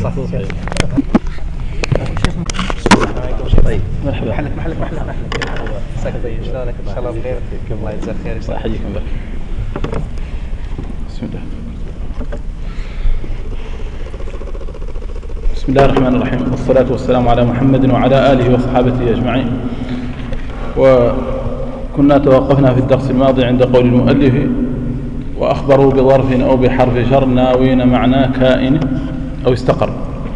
طيب مرحبا. محلك مساك طيب، شلونك؟ ان شاء الله بخير. الله يجزاك خير. الله يحييكم. بسم الله. بسم الله الرحمن الرحيم، والصلاة والسلام على محمد وعلى آله وصحابته أجمعين. وكنا توقفنا في الدرس الماضي عند قول المؤلف: وأخبروا بظرف أو بحرف شر ناوين معنى كائن أو استقر.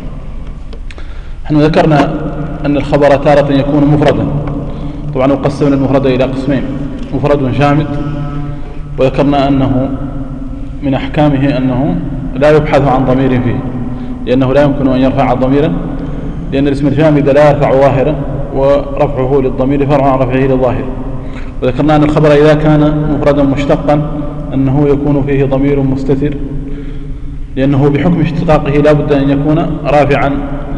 نحن ذكرنا أن الخبر تارة يكون مفردا، طبعا وقسمنا المفرد إلى قسمين: مفرد شامل، وذكرنا أنه من أحكامه أنه لا يبحث عن ضمير فيه، لأنه لا يمكن أن يرفع ضميرا، لأن الاسم الجامد لا يرفع ظاهرا، ورفعه للضمير فرع عن رفعه للظاهر. وذكرنا أن الخبر إذا كان مفردا مشتقا أنه يكون فيه ضمير مستتر، لأنه بحكم اشتقاقه لا بد أن يكون رافعا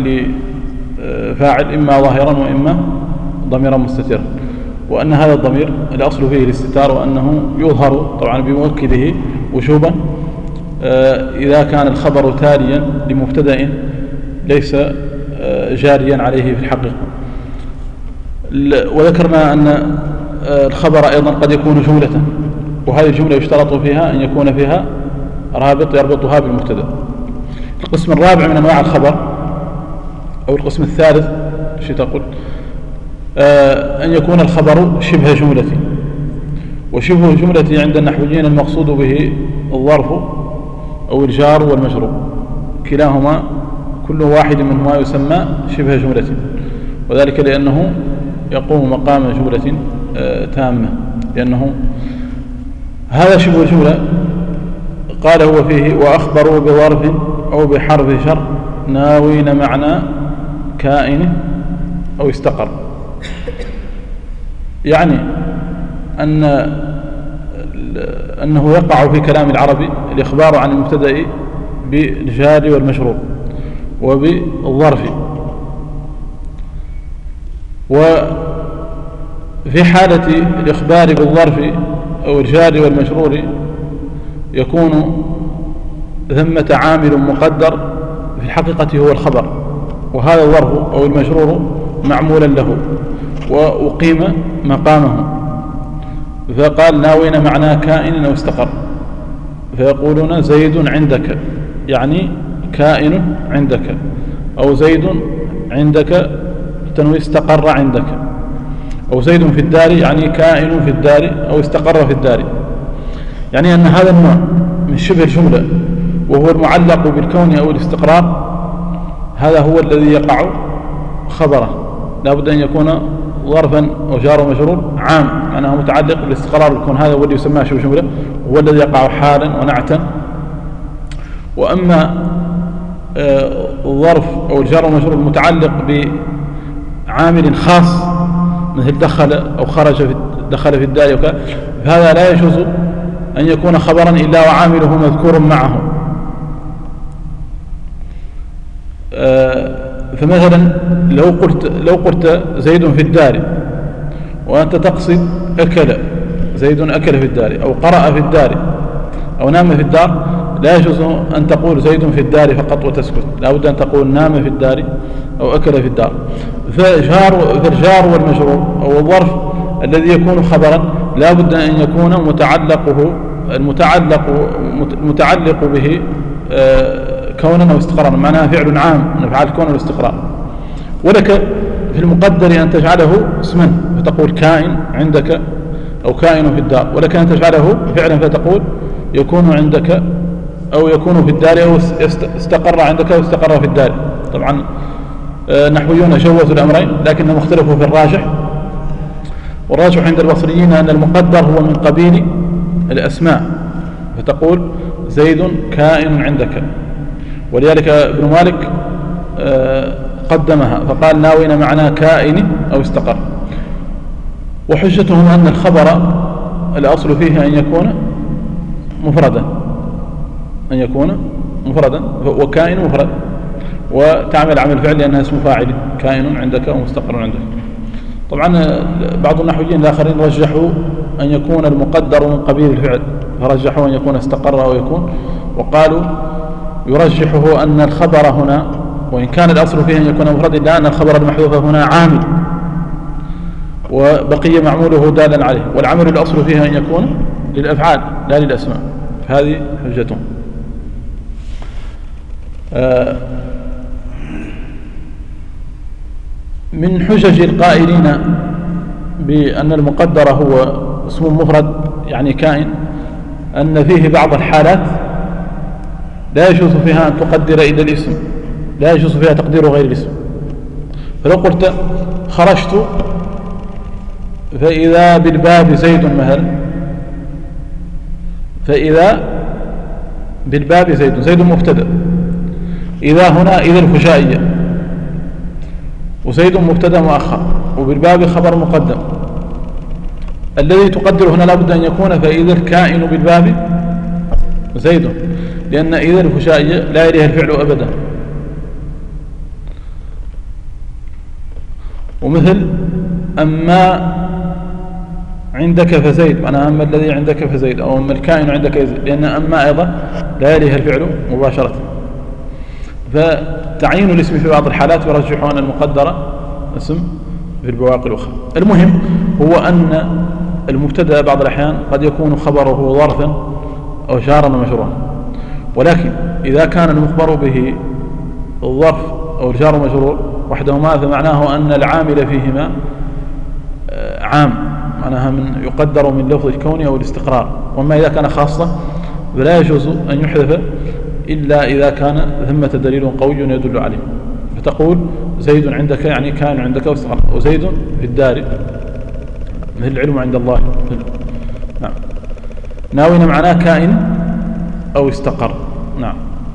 لفاعل إما ظاهرا وإما ضميرا مستترا، وأن هذا الضمير الأصل فيه الاستتار، وأنه يظهر طبعا بمؤكده وشوبا إذا كان الخبر تاليا لمبتدأ ليس جاريا عليه في الحقيقة. وذكرنا أن الخبر أيضا قد يكون جملة، وهذه الجملة يشترط فيها أن يكون فيها رابط يربطها بالمبتدأ. القسم الرابع من أنواع الخبر، أو القسم الثالث شو تقول، أن يكون الخبر شبه جملة. وشبه الجملة عند النحويين المقصود به الظرف أو الجار والمجرور، كلاهما كل واحد منهما يسمى شبه جملة، وذلك لأنه يقوم مقام جملة تامة، لأنه هذا شبه الجملة. قال هو فيه: وأخبروا بظرف أو بحرف شر ناوين معنى كائن أو استقر. يعني أنه يقع في كلام العربي الإخبار عن المبتدأ بالجار والمجرور وبالظرف، وفي حالة الإخبار بالظرف أو الجار والمجرور يكون ثمة عامل مقدر في الحقيقة هو الخبر، وهذا الظرف أو المجرور معمولا له وأقيم مقامه. فقال: ناوين معنى كائن أو استقر، فيقولون: زيد عندك، يعني كائن عندك، أو زيد عندك تنوي استقر عندك، أو زيد في الدار، يعني كائن في الدار أو استقر في الدار. يعني أن هذا النوع من شبه الجملة وهو المعلق بالكون أو الاستقرار، هذا هو الذي يقع خبره، لا بد أن يكون ظرفا أو جار ومجرور عام، معناه متعلق بالاستقرار بالكون، هذا هو الذي يسمى شبه جملة، هو الذي يقع حالا ونعتا. وأما الظرف أو الجار والمجرور المتعلق بعامل خاص مثل دخل أو خرج دخل في الدار فهذا لا يجوز أن يكون خبرا إلا وعامله مذكور معه. فمثلا لو قلت زيد في الدار وأنت تقصد أكل، زيد أكل في الدار، أو قرأ في الدار، أو نام في الدار، لا يجوز أن تقول زيد في الدار فقط وتسكت، لا بد أن تقول نام في الدار أو أكل في الدار. فالجار والمجرور أو الظرف الذي يكون خبرا لا بد أن يكون المتعلق به كونا أو استقرارا، معناها فعل عام من أفعال الكون والاستقرار. ولك في المقدر أن تجعله اسما فتقول كائن عندك أو كائن في الدار، ولك أن تجعله فعلا فتقول يكون عندك أو يكون في الدار، أو استقر عندك أو استقر في الدار. طبعا نحويون جوزوا الأمرين لكنهم اختلفوا في الراجح، والراجح عند البصريين أن المقدر هو من قبيل الأسماء، فتقول زيد كائن عندك، ولذلك ابن مالك قدمها فقال: ناوين معنى كائن أو استقر. وحجتهم أن الخبر الأصل فيه أن يكون مفردا، وكائن مفرد، وتعمل عمل فعل لأنها اسم فاعل، كائن عندك ومستقر عندك. طبعا بعض النحويين الآخرين رجحوا أن يكون المقدر من قبيل الفعل، فرجحوا أن يكون استقر أو يكون، وقالوا يرجحه أن الخبر هنا وإن كان الأصل فيه أن يكون مفردا إلا أن الخبر المحذوف هنا عامل وبقي معموله دالا عليه، والعمل الأصل فيها أن يكون للأفعال لا للأسماء، فهذه حجتهم. من حجج القائلين بأن المقدر هو اسم مفرد يعني كائن أن فيه بعض الحالات لا يجوز فيها أن تقدر إلا الاسم، لا يجوز فيها تقدير غير الاسم. فلو قلت خرجت فإذا بالباب زيد مثلا، فإذا بالباب زيد، زيد مبتدأ، إذا هنا إذا الفجائية، وزيد مبتدأ مؤخر، وبالباب خبر مقدم. الذي تقدر هنا لابد أن يكون فإذا الكائن بالباب زيد، لأن إذا الفجائية لا يليها الفعل أبدا. ومثل أما عندك فزيد، معناها أما الذي عندك فزيد، أو أما الكائن عندك يزيد، لأن أما أيضا لا يليها الفعل مباشرة. فتعيين الاسم في بعض الحالات يرجحون المقدرة اسم في البواقي الأخرى. المهم هو أن المبتدأ بعض الأحيان قد يكون خبره ظرفا أو جارا ومجرورا، ولكن إذا كان المخبر به الظرف أو الجار ومجرور وحدهما فمعناه أن العامل فيهما عام، معناها من يقدر من لفظ الكون أو الاستقرار. وما إذا كان خاصة فلا يجوز أن يحذف إلا إذا كان ثمة دليل قوي يدل عليه. فتقول زيد عندك يعني كان عندك واستقر، وزيد في الدار مثل العلم عند الله. نعم. ناوين معناه كائن أو استقر. نعم.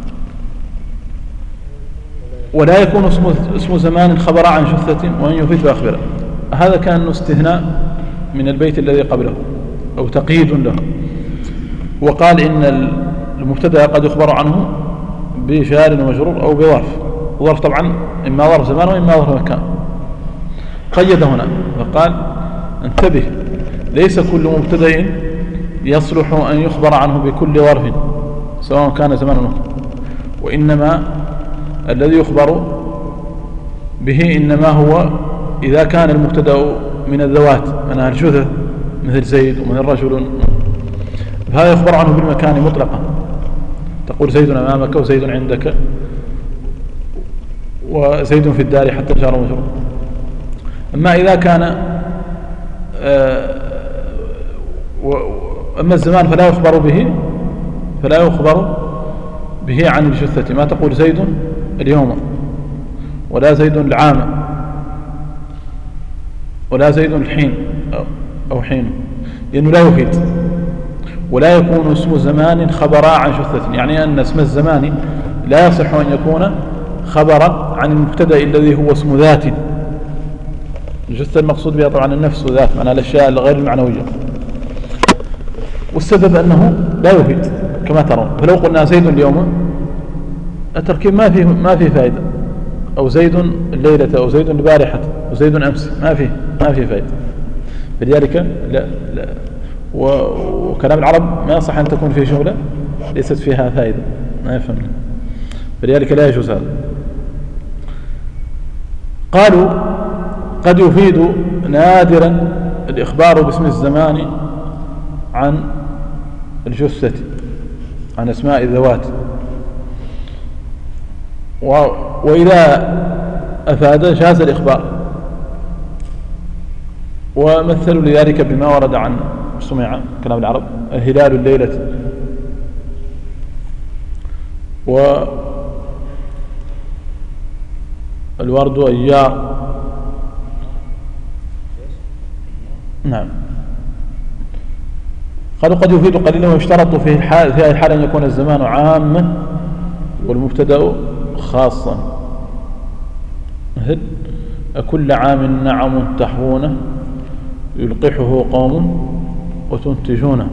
ولا يكون اسم زمان خبر عن جثة وأن يفيد بأخبره. هذا كان استثناء من البيت الذي قبله أو تقييد له. وقال إن المبتدأ قد يخبر عنه بجار ومجرور أو بظرف. ظرف طبعا إما ظرف زمان وإما ظرف مكان. قيد هنا فقال انتبه، ليس كل مبتدأ يصلح أن يخبر عنه بكل ظرف سواء كان زمان ومكان، وإنما الذي يخبر به إنما هو إذا كان المبتدأ من الذوات منها الجثث مثل زيد ومثل رجل، فهذا يخبر عنه بالمكان مطلقا. تقول زيد أمامك وزيد عندك وزيد في الدار حتى جار ومجرور. أما إذا كان أما الزمان فلا يخبر به عن الجثة، ما تقول زيد اليوم ولا زيد العام ولا زيد الحين أو حين، لأنه لا يفيد. ولا يكون اسم زمان خبرا عن جثة، يعني أن اسم الزمان لا يصح أن يكون خبرا عن المبتدأ الذي هو اسم ذات. الجثة المقصود بها طبعا النفس ذات، معنى الأشياء الغير المعنوية. والسبب أنه لا يفيد كما ترون. فلو قلنا زيد اليوم التركيب ما فيه فائدة، أو زيد الليلة أو زيد البارحة أو زيد أمس، ما فيه فائدة. فلذلك لا وكلام العرب ما يصح أن تكون فيه جملة ليست فيها فائدة، ما يفهم. فلذلك لا يجوز هذا. قالوا قد يفيد نادرا الإخبار باسم الزمان عن الجثة، عن أسماء الذوات، وإذا أفاد جاز الإخبار. ومثلوا لذلك بما ورد عن سمع كلام العرب الهلال الليلة، والورد أيار. نعم. قالوا قد يفيد قليلا ويشترط في هذه الحالة أن يكون الزمان عاما والمبتدأ خاصا، مثل أكل عام نعم تحوونه يلقحه قوم وتنتجونه،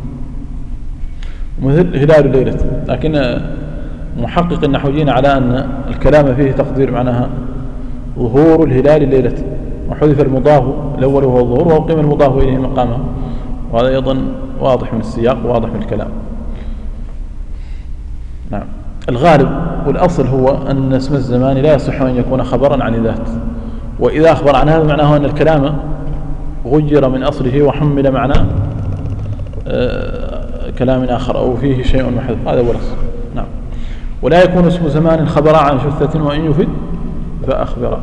مثل هلال الليلة. لكن محقق النحويين على أن الكلام فيه تقدير معناها ظهور الهلال الليلة، وحذف المضاف الأول وهو الظهور، وأقيم المضاف إليه مقامه. وهذا أيضا واضح من السياق وواضح من الكلام. نعم. الغالب والأصل هو أن اسم الزمان لا يصح أن يكون خبرا عن ذات، وإذا أخبر عن هذا معناه أن الكلام غير من أصله وحمل معنى كلام آخر أو فيه شيء محذوف، هذا هو الأصل. نعم. ولا يكون اسم زمان خبرا عن شثة وإن يفد فأخبر.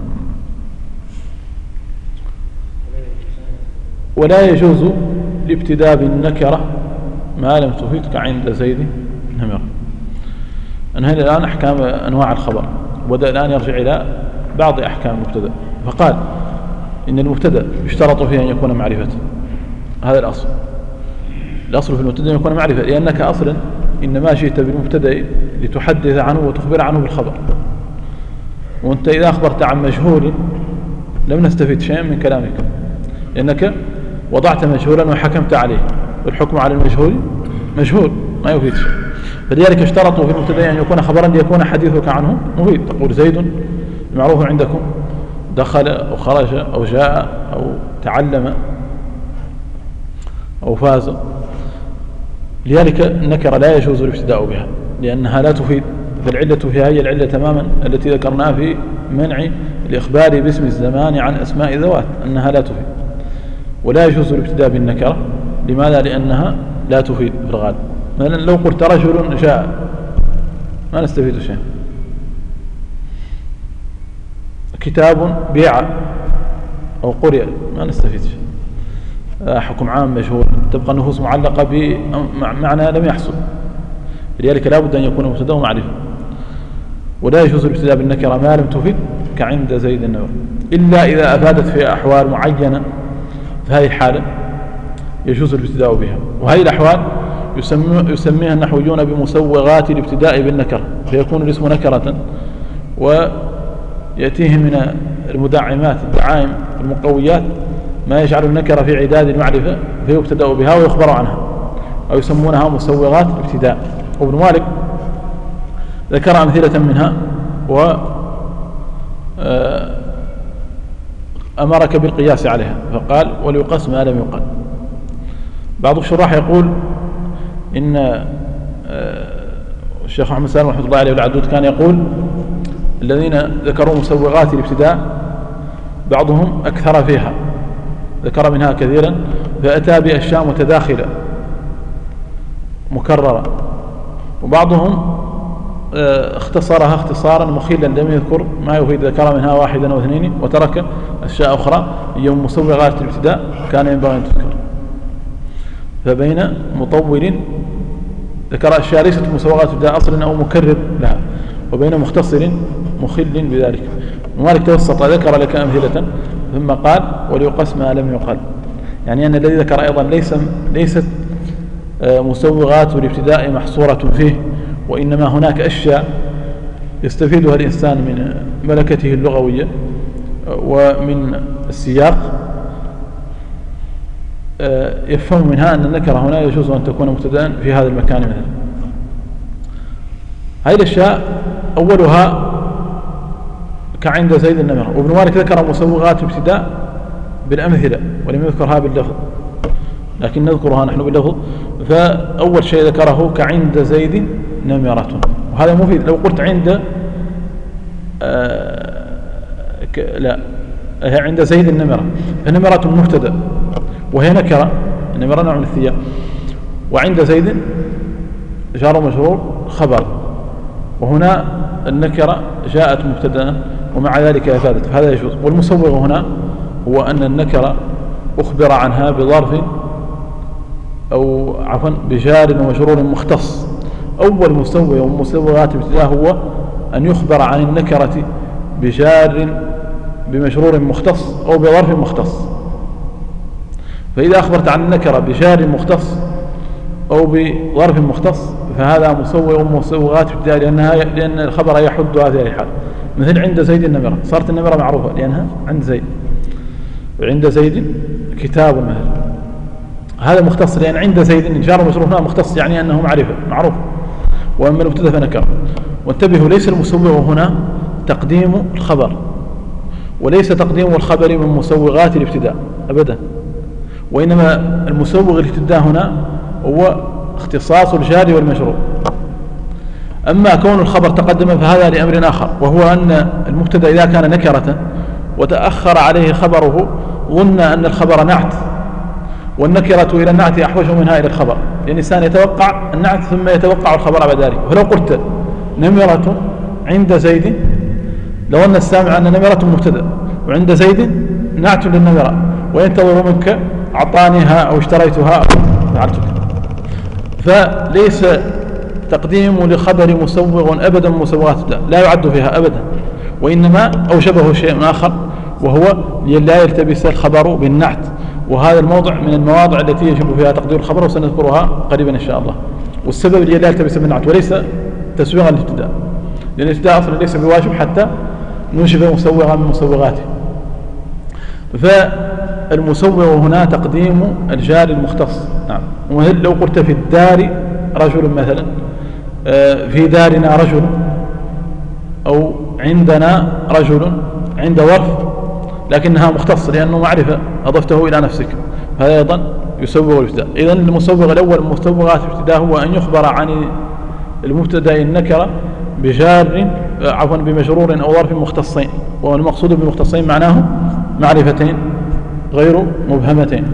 ولا يجوز الابتداء بالنكرة ما لم تفيد كعند زيد نمر. انهينا الآن أحكام أنواع الخبر، وبدأ الآن يرجع إلى بعض أحكام المبتدأ. فقال إن المبتدأ يشترط فيه أن يكون معرفة، هذا الأصل. الأصل في المبتدأ أن يكون معرفة، لأنك أصلا إنما جئت بالمبتدأ لتحدث عنه وتخبر عنه بالخبر، وأنت إذا أخبرت عن مجهول لم نستفيد شيئا من كلامك، لأنك وضعت مجهولا وحكمت عليه، والحكم على المجهول مجهول ما يفيد شيء. فلذلك اشترطوا في المبتدأ أن يكون خبرا ليكون حديثك عنه مفيد. تقول زيد المعروف عندكم دخل أو خرج أو جاء أو تعلم أو فاز. لذلك النكرة لا يجوز الابتداء بها لأنها لا تفيد. فالعلة فيها هي العلة تماما التي ذكرناها في منع الإخبار باسم الزمان عن أسماء ذوات، أنها لا تفيد. ولا يجوز الابتداء بالنكرة. لماذا؟ لأنها لا تفيد في الغالب. مثلا لو قلت رجل جاء ما نستفيد شيء. كتاب بيع أو قرئ ما نستفيد شيء. حكم عام مجهول، تبقى النفوس معلقة بمعنى لم يحصل. لذلك لا بد أن يكون مبتدأ معرفة. ولا يجوز الابتداء بالنكرة ما لم تفيد كعند زيد النمر، إلا إذا أفادت في أحوال معينة، في هذه الحالة يجوز الابتداء بها. وهذه الأحوال يسميها النحويون بمسوغات الابتداء بالنكرة، فيكون الاسم نكرة ويأتيه من المدعمات الدعائم المقويات ما يجعل النكرة في عداد المعرفة فيبتدأ بها ويخبر عنها، أو يسمونها مسوغات الابتداء. وابن مالك ذكر أمثلة منها وأمرك بالقياس عليها، فقال وليقاس ما لم يقال. بعض الشراح يقول إن الشيخ محمد سالم رحمة الله عليه والعدود كان يقول الذين ذكروا مسوغات الابتداء بعضهم أكثر فيها، ذكر منها كثيرا، فأتى بأشياء متداخلة مكررة، وبعضهم اختصرها اختصارا مخلا لم يذكر ما يفيد، ذكر منها واحدا أو اثنين وترك أشياء أخرى هي مسوغات الابتداء كان ينبغي أن تذكر. فبين مطول ذكر أشياء ليست مسوغات الابتداء أصلا أو مكرر لها، وبين مختصر مخل بذلك. ومالك توسط ذكر لك أمثلة ثم قال وليقاس ما لم يقال، يعني أن الذي ذكر أيضا ليست مسوغات الابتداء محصورة فيه، وإنما هناك أشياء يستفيدها الإنسان من ملكته اللغوية ومن السياق يفهم منها أن النكرة هنا يجوز أن تكون مبتدأ في هذا المكان مثلا. هذه الأشياء أولها كعند زيد النمر. وابن مالك ذكر مسوغات ابتداء بالأمثلة ولم يذكرها باللفظ، لكن نذكرها نحن باللفظ. فأول شيء ذكره كعند زيد نمرة، وهذا مفيد. لو قلت عند لا عند زيد النمرة، فنمرة مبتدأ وهي نكرة، النمرة نوع من الثياب، وعند زيد جار مجرور خبر، وهنا النكرة جاءت مبتدأ ومع ذلك أفادت، فهذا يجوز. والمسوغ هنا هو أن النكرة أخبر عنها بظرف أو عفوا بجار ومجرور مختص. أول مسوغ ومسوغات الابتداء هو أن يخبر عن النكرة بجار بمجرور مختص أو بظرف مختص. فإذا أخبرت عن النكرة بجار مختص أو بظرف مختص فهذا مسوغ ومسوغات الابتداء، لأن الخبر يحد هذه الحال. مثل عند زيد النمرة، صارت النمرة معروفة لأنها عند زيد. عند زيد كتاب مثلا، هذا مختص لأن عند زيد جار مجرور هنا مختص، يعني أنه معرفة معروف. وأما المبتدأ فنكرة. وانتبهوا ليس المسوغ هنا تقديم الخبر، وليس تقديم الخبر من مسوغات الابتداء أبدا، وإنما المسوغ الابتداء هنا هو اختصاص الجار والمجرور. أما كون الخبر تقدم فهذا لأمر آخر، وهو أن المبتدأ إذا كان نكرة وتأخر عليه خبره ظن أن الخبر نعت، والنكرة إلى النعت أحوج منها إلى الخبر، لأن الإنسان يتوقع النعت ثم يتوقع الخبر بعد ذلك. فلو قلت نمرة عند زيد لو أن السامع أن نمرة مبتدأ وعند زيد نعت للنمرة وينتظر منك أعطانيها أو اشتريتها أو فعلت كذا، فليس تقديم لخبر مسوغ أبدا مسوغات لا يعد فيها أبدا، وإنما أوشبه شيء آخر وهو لا يلتبس الخبر بالنعت، وهذا الموضع من المواضع التي يجب فيها تقدير الخبر وسنذكرها قريبا إن شاء الله. والسبب لا يلتبس بالنعت وليس تسويغا للابتداء، لأن الابتداء أصلا ليس بواجب حتى نوجب مسوغا من مسوغاته. فالمسوغ هنا تقديم الجار المختص. نعم. ومثل لو قلت في الدار رجل مثلا، في دارنا رجل، أو عندنا رجل، عند ظرف لكنها مختص لأنه معرفة أضفته إلى نفسك، هذا أيضا يسوغ الابتداء. إذن المسوغ الأول من مسوغات الابتداء هو أن يخبر عن المبتدأ النكرة بجار عفوا بمجرور أو ظرف مختصين، والمقصود بالمختصين معناه معرفتين غير مبهمتين،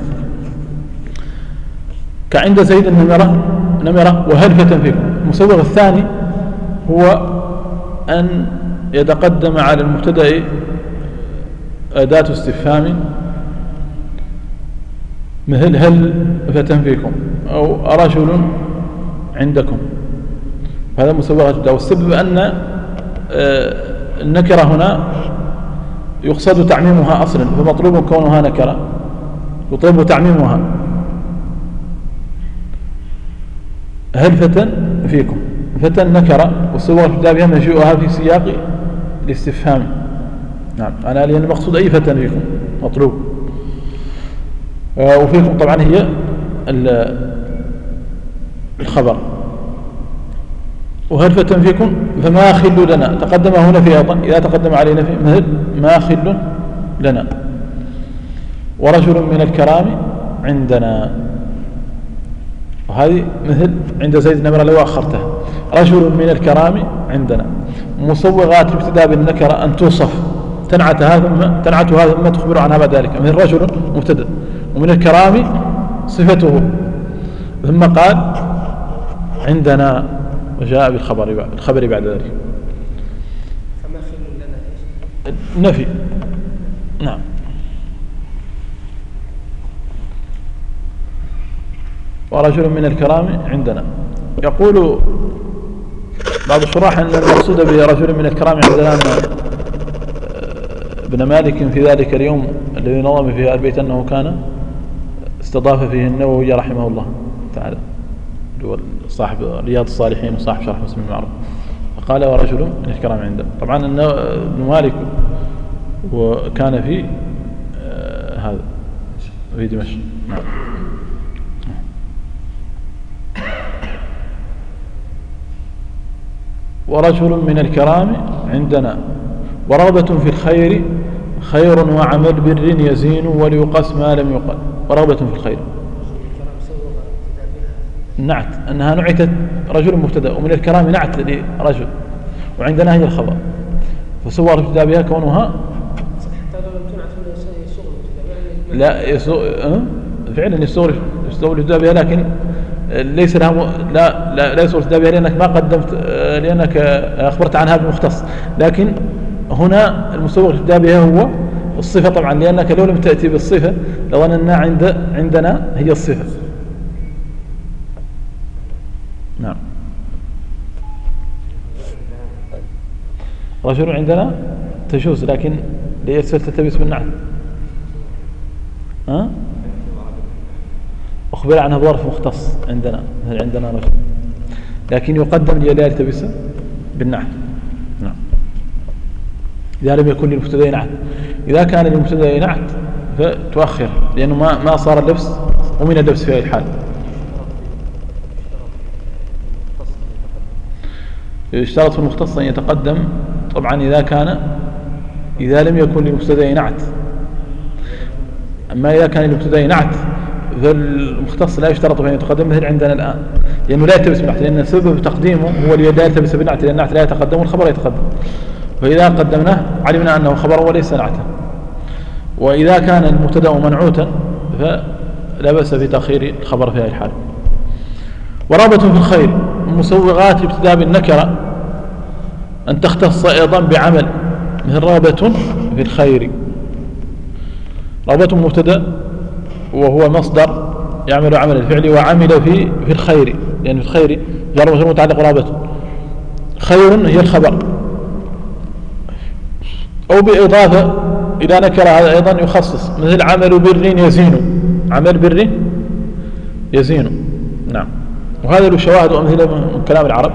كعند زيد نمرة وهلفة فيكم. المسوغ الثاني هو أن يتقدم على المبتدأ أداة استفهام مثل هلفة فيكم أو رجل عندكم، هذا مسوغ الابتداء. والسبب أن النكرة هنا يقصد تعميمها أصلا، فمطلوب كونها نكرة يطلب تعميمها. هلفة فيكم، فتى نكرة والصور الابتداء بها مجيئها في سياق الاستفهام. نعم. أنا لأن المقصود أي فتى فيكم مطلوب، وفيكم طبعا هي الخبر. وهلفة فيكم فما خل لنا تقدم هنا في أيضا إذا تقدم علينا في مثل ما خل لنا. ورجل من الكرام عندنا، وهذه مثل عند زيد نمرة لو أخرتها. رجل من الكرام عندنا. مصوغات الابتداء بالنكرة أن توصف تنعتها ثم تخبر عنها بعد ذلك، مثل رجل مبتدأ ومن الكرام صفته، ثم قال عندنا وجاء بالخبر بعد ذلك. فما خل لنا إيش؟ نفي. نعم. ورجل من الكرام عندنا. يقول بعض الشراح أن المقصود برجل من الكرام عندنا أن ابن مالك في ذلك اليوم الذي نظم فيه البيت أنه كان استضاف فيه النووي رحمه الله تعالى، صاحب رياض الصالحين وصاحب شرح مسلم المعروف، فقال ورجل من الكرام عنده. طبعا ابن مالك وكان في هذا في دمشق. نعم. ورجل من الكرام عندنا. ورغبة في الخير خير وعمل بر يزين وليقاس ما لم يقل. ورغبة في الخير نعت أنها نعتت رجل مبتدأ، ومن الكرام نعت لرجل، وعندنا هي الخبر، فصور الابتداء بها كونها حتى لو لم تنعت يسوغ لا فعلا يسوغ الابتداء بها، لكن ليس لها لا يسوغ الابتداء بها لأنك ما قدمت، لأنك أخبرت عنها بمختص. لكن هنا المسوغ الابتداء بها هو الصفة طبعا، لأنك لو لم تأتي بالصفة لظننا عندنا هي الصفة. نعم. رجل عندنا تجوز، لكن ليس تلتبس بالنعت. أخبر عنها بظرف مختص عندنا، هل عندنا رجل، لكن يقدم لا يلتبس بالنعت. نعم. إذا لم يكن للمبتدأ نعت. إذا كان للمبتدأ نعت فتؤخر، لأنه ما صار اللبس ومن اللبس في أي حال. يشترط في المختص أن يتقدم طبعا إذا لم يكن للمبتدأ نعت. أما إذا كان للمبتدأ نعت فالمختص لا يشترط أن يتقدم مثل عندنا الآن، لأنه لا يلتبس بالنعت، لأن سبب تقديمه هو الذي لا يلتبس بالنعت، لأن النعت لا يتقدم والخبر يتقدم، فإذا قدمناه علمنا أنه خبر وليس نعتا. وإذا كان المبتدأ منعوتا فلا بأس في تأخير الخبر في هذه الحالة. ورغبة في الخير مسوغات ابتداء بالنكرة أن تختص أيضا بعمل، مثل رغبة في الخير. رغبة مبتدأ وهو مصدر يعمل عمل الفعل، وعمل في الخير، لأن في الخير جار ومجرور متعلق رغبة. خير هي الخبر، أو بإضافة إلى نكرة هذا أيضا يخصص، مثل عمل بر يزين، عمل بر يزين. نعم. وهذا له شواهد وأمثلة من كلام العرب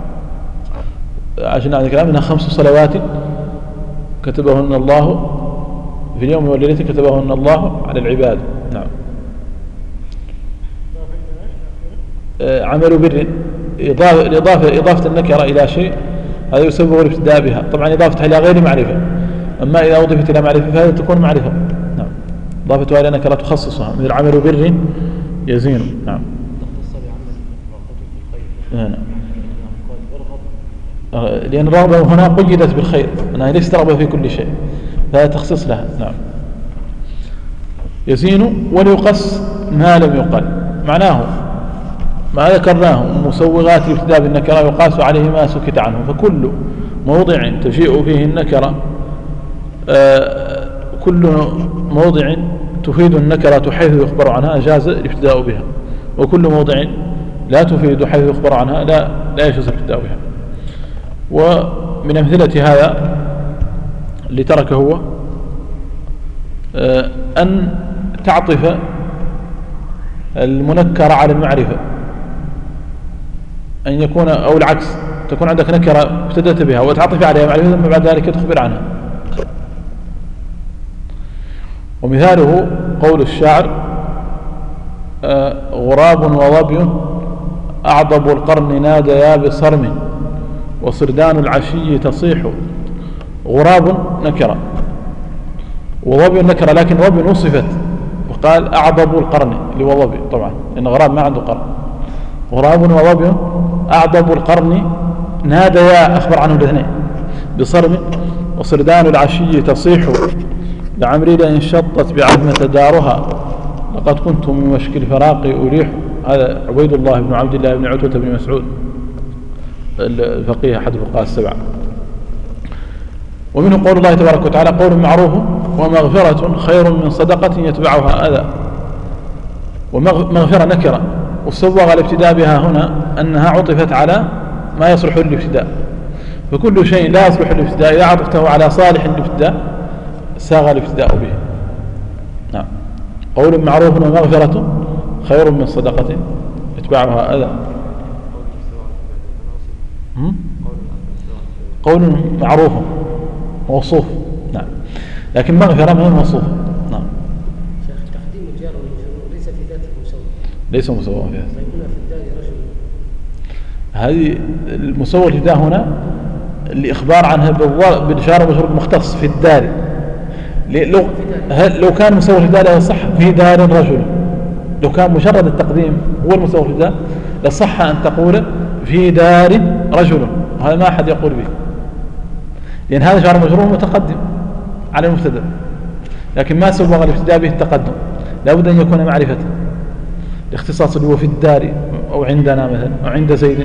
عشان هذا الكلام، منها 5 صلوات كتبهن الله في اليوم والليلة كتبهن الله على العباد. نعم. عمل بر، إضافة النكرة إلى شيء هذا يسبب الابتداء بها، طبعا إضافتها إلى غير معرفة، أما إذا أضيفت إلى معرفة فهذه تكون معرفة. نعم. إضافتها إلى نكرة تخصصها، مثل عمل بر يزين. نعم. لأن الرغبة هنا قيدت بالخير، أنها ليست رغبة في كل شيء، فهذا تخصيص لها. نعم. يزين وليقص ما لم يقل، معناه ما ذكرناه مسوغات الابتداء بالنكرة يقاس عليه ما سكت عنه، فكل موضع تجيء فيه النكرة، كل موضع تفيد النكرة حيث يخبر عنها جاز الابتداء بها، وكل موضع لا تفيد حيث يخبر عنها لا يجوز الابتداء بها. ومن أمثلة هذا اللي تركه هو أن تعطف المنكر على المعرفة، أن يكون أو العكس، تكون عندك نكرة ابتدأت بها وتعطف عليها معرفة ثم بعد ذلك تخبر عنها. ومثاله قول الشاعر: غراب وظبي أعضب القرن ناديا بصرم وصردان العشي تصيح. غراب نكرة وظبي نكرة، لكن ظبي وصفت وقال أعضب القرن اللي هو ظبي، طبعا لأن غراب ما عنده قرن. غراب وظبي أعضب القرن ناديا أخبر عنه الاثنين بصرم وصردان العشي تصيح. لعمري لئن شطت بعزمة دارها لقد كنت من مشك الفراق أريح. هذا عبيد الله بن عبد الله بن عتبة بن مسعود الفقيه أحد الفقهاء السبعة. ومنه قول الله تبارك وتعالى: قول معروف ومغفرة خير من صدقة يتبعها أذى. ومغفرة نكرة، وصوغ الابتداء بها هنا أنها عطفت على ما يصلح للابتداء، فكل شيء لا يصلح للابتداء إذا عطفته على صالح الابتداء ساغ الابتداء به. نعم. قول معروف ومغفرة خير من صدقة يتبعها أذى. قول معروف موصوف، نعم، لكن مغفرة ما هي موصوف. نعم. شيخ، تقديم الجار والمجرور ليس في ذات المسوى، ليس مسوى في ذات. فيكون في الدار رجل. هذه المسوى الابتداء هنا الإخبار عنها بالإشارة والمجرور مختص في الدار. لو كان مسوى الابتداء يصح في دار رجل، لو كان مجرد التقديم هو المسوى الابتداء لصح أن تقول في دار رجل، هذا ما أحد يقول به، لأن هذا جار مجرور متقدم على المبتدأ، لكن ما سبق الابتداء به التقدم، لا بد أن يكون معرفة. الاختصاص اللي هو في الدار أو عندنا مثلا أو عند زيد،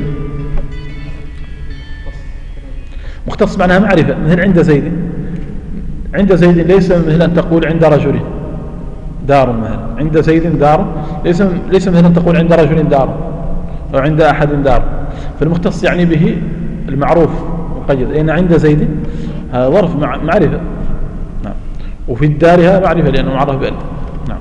مختص معناها معرفة، مثل عند زيد. عند زيد ليس مثل أن تقول عند رجل دار مثلا، عند زيد دار ليس مثل أن تقول عند رجل دار أو عند أحد دار، فالمختص يعني به المعروف مقيد، لأن عند زيد هذا ظرف معرفة. نعم. وفي الدارها معرفة لأنه معرف بألف. نعم.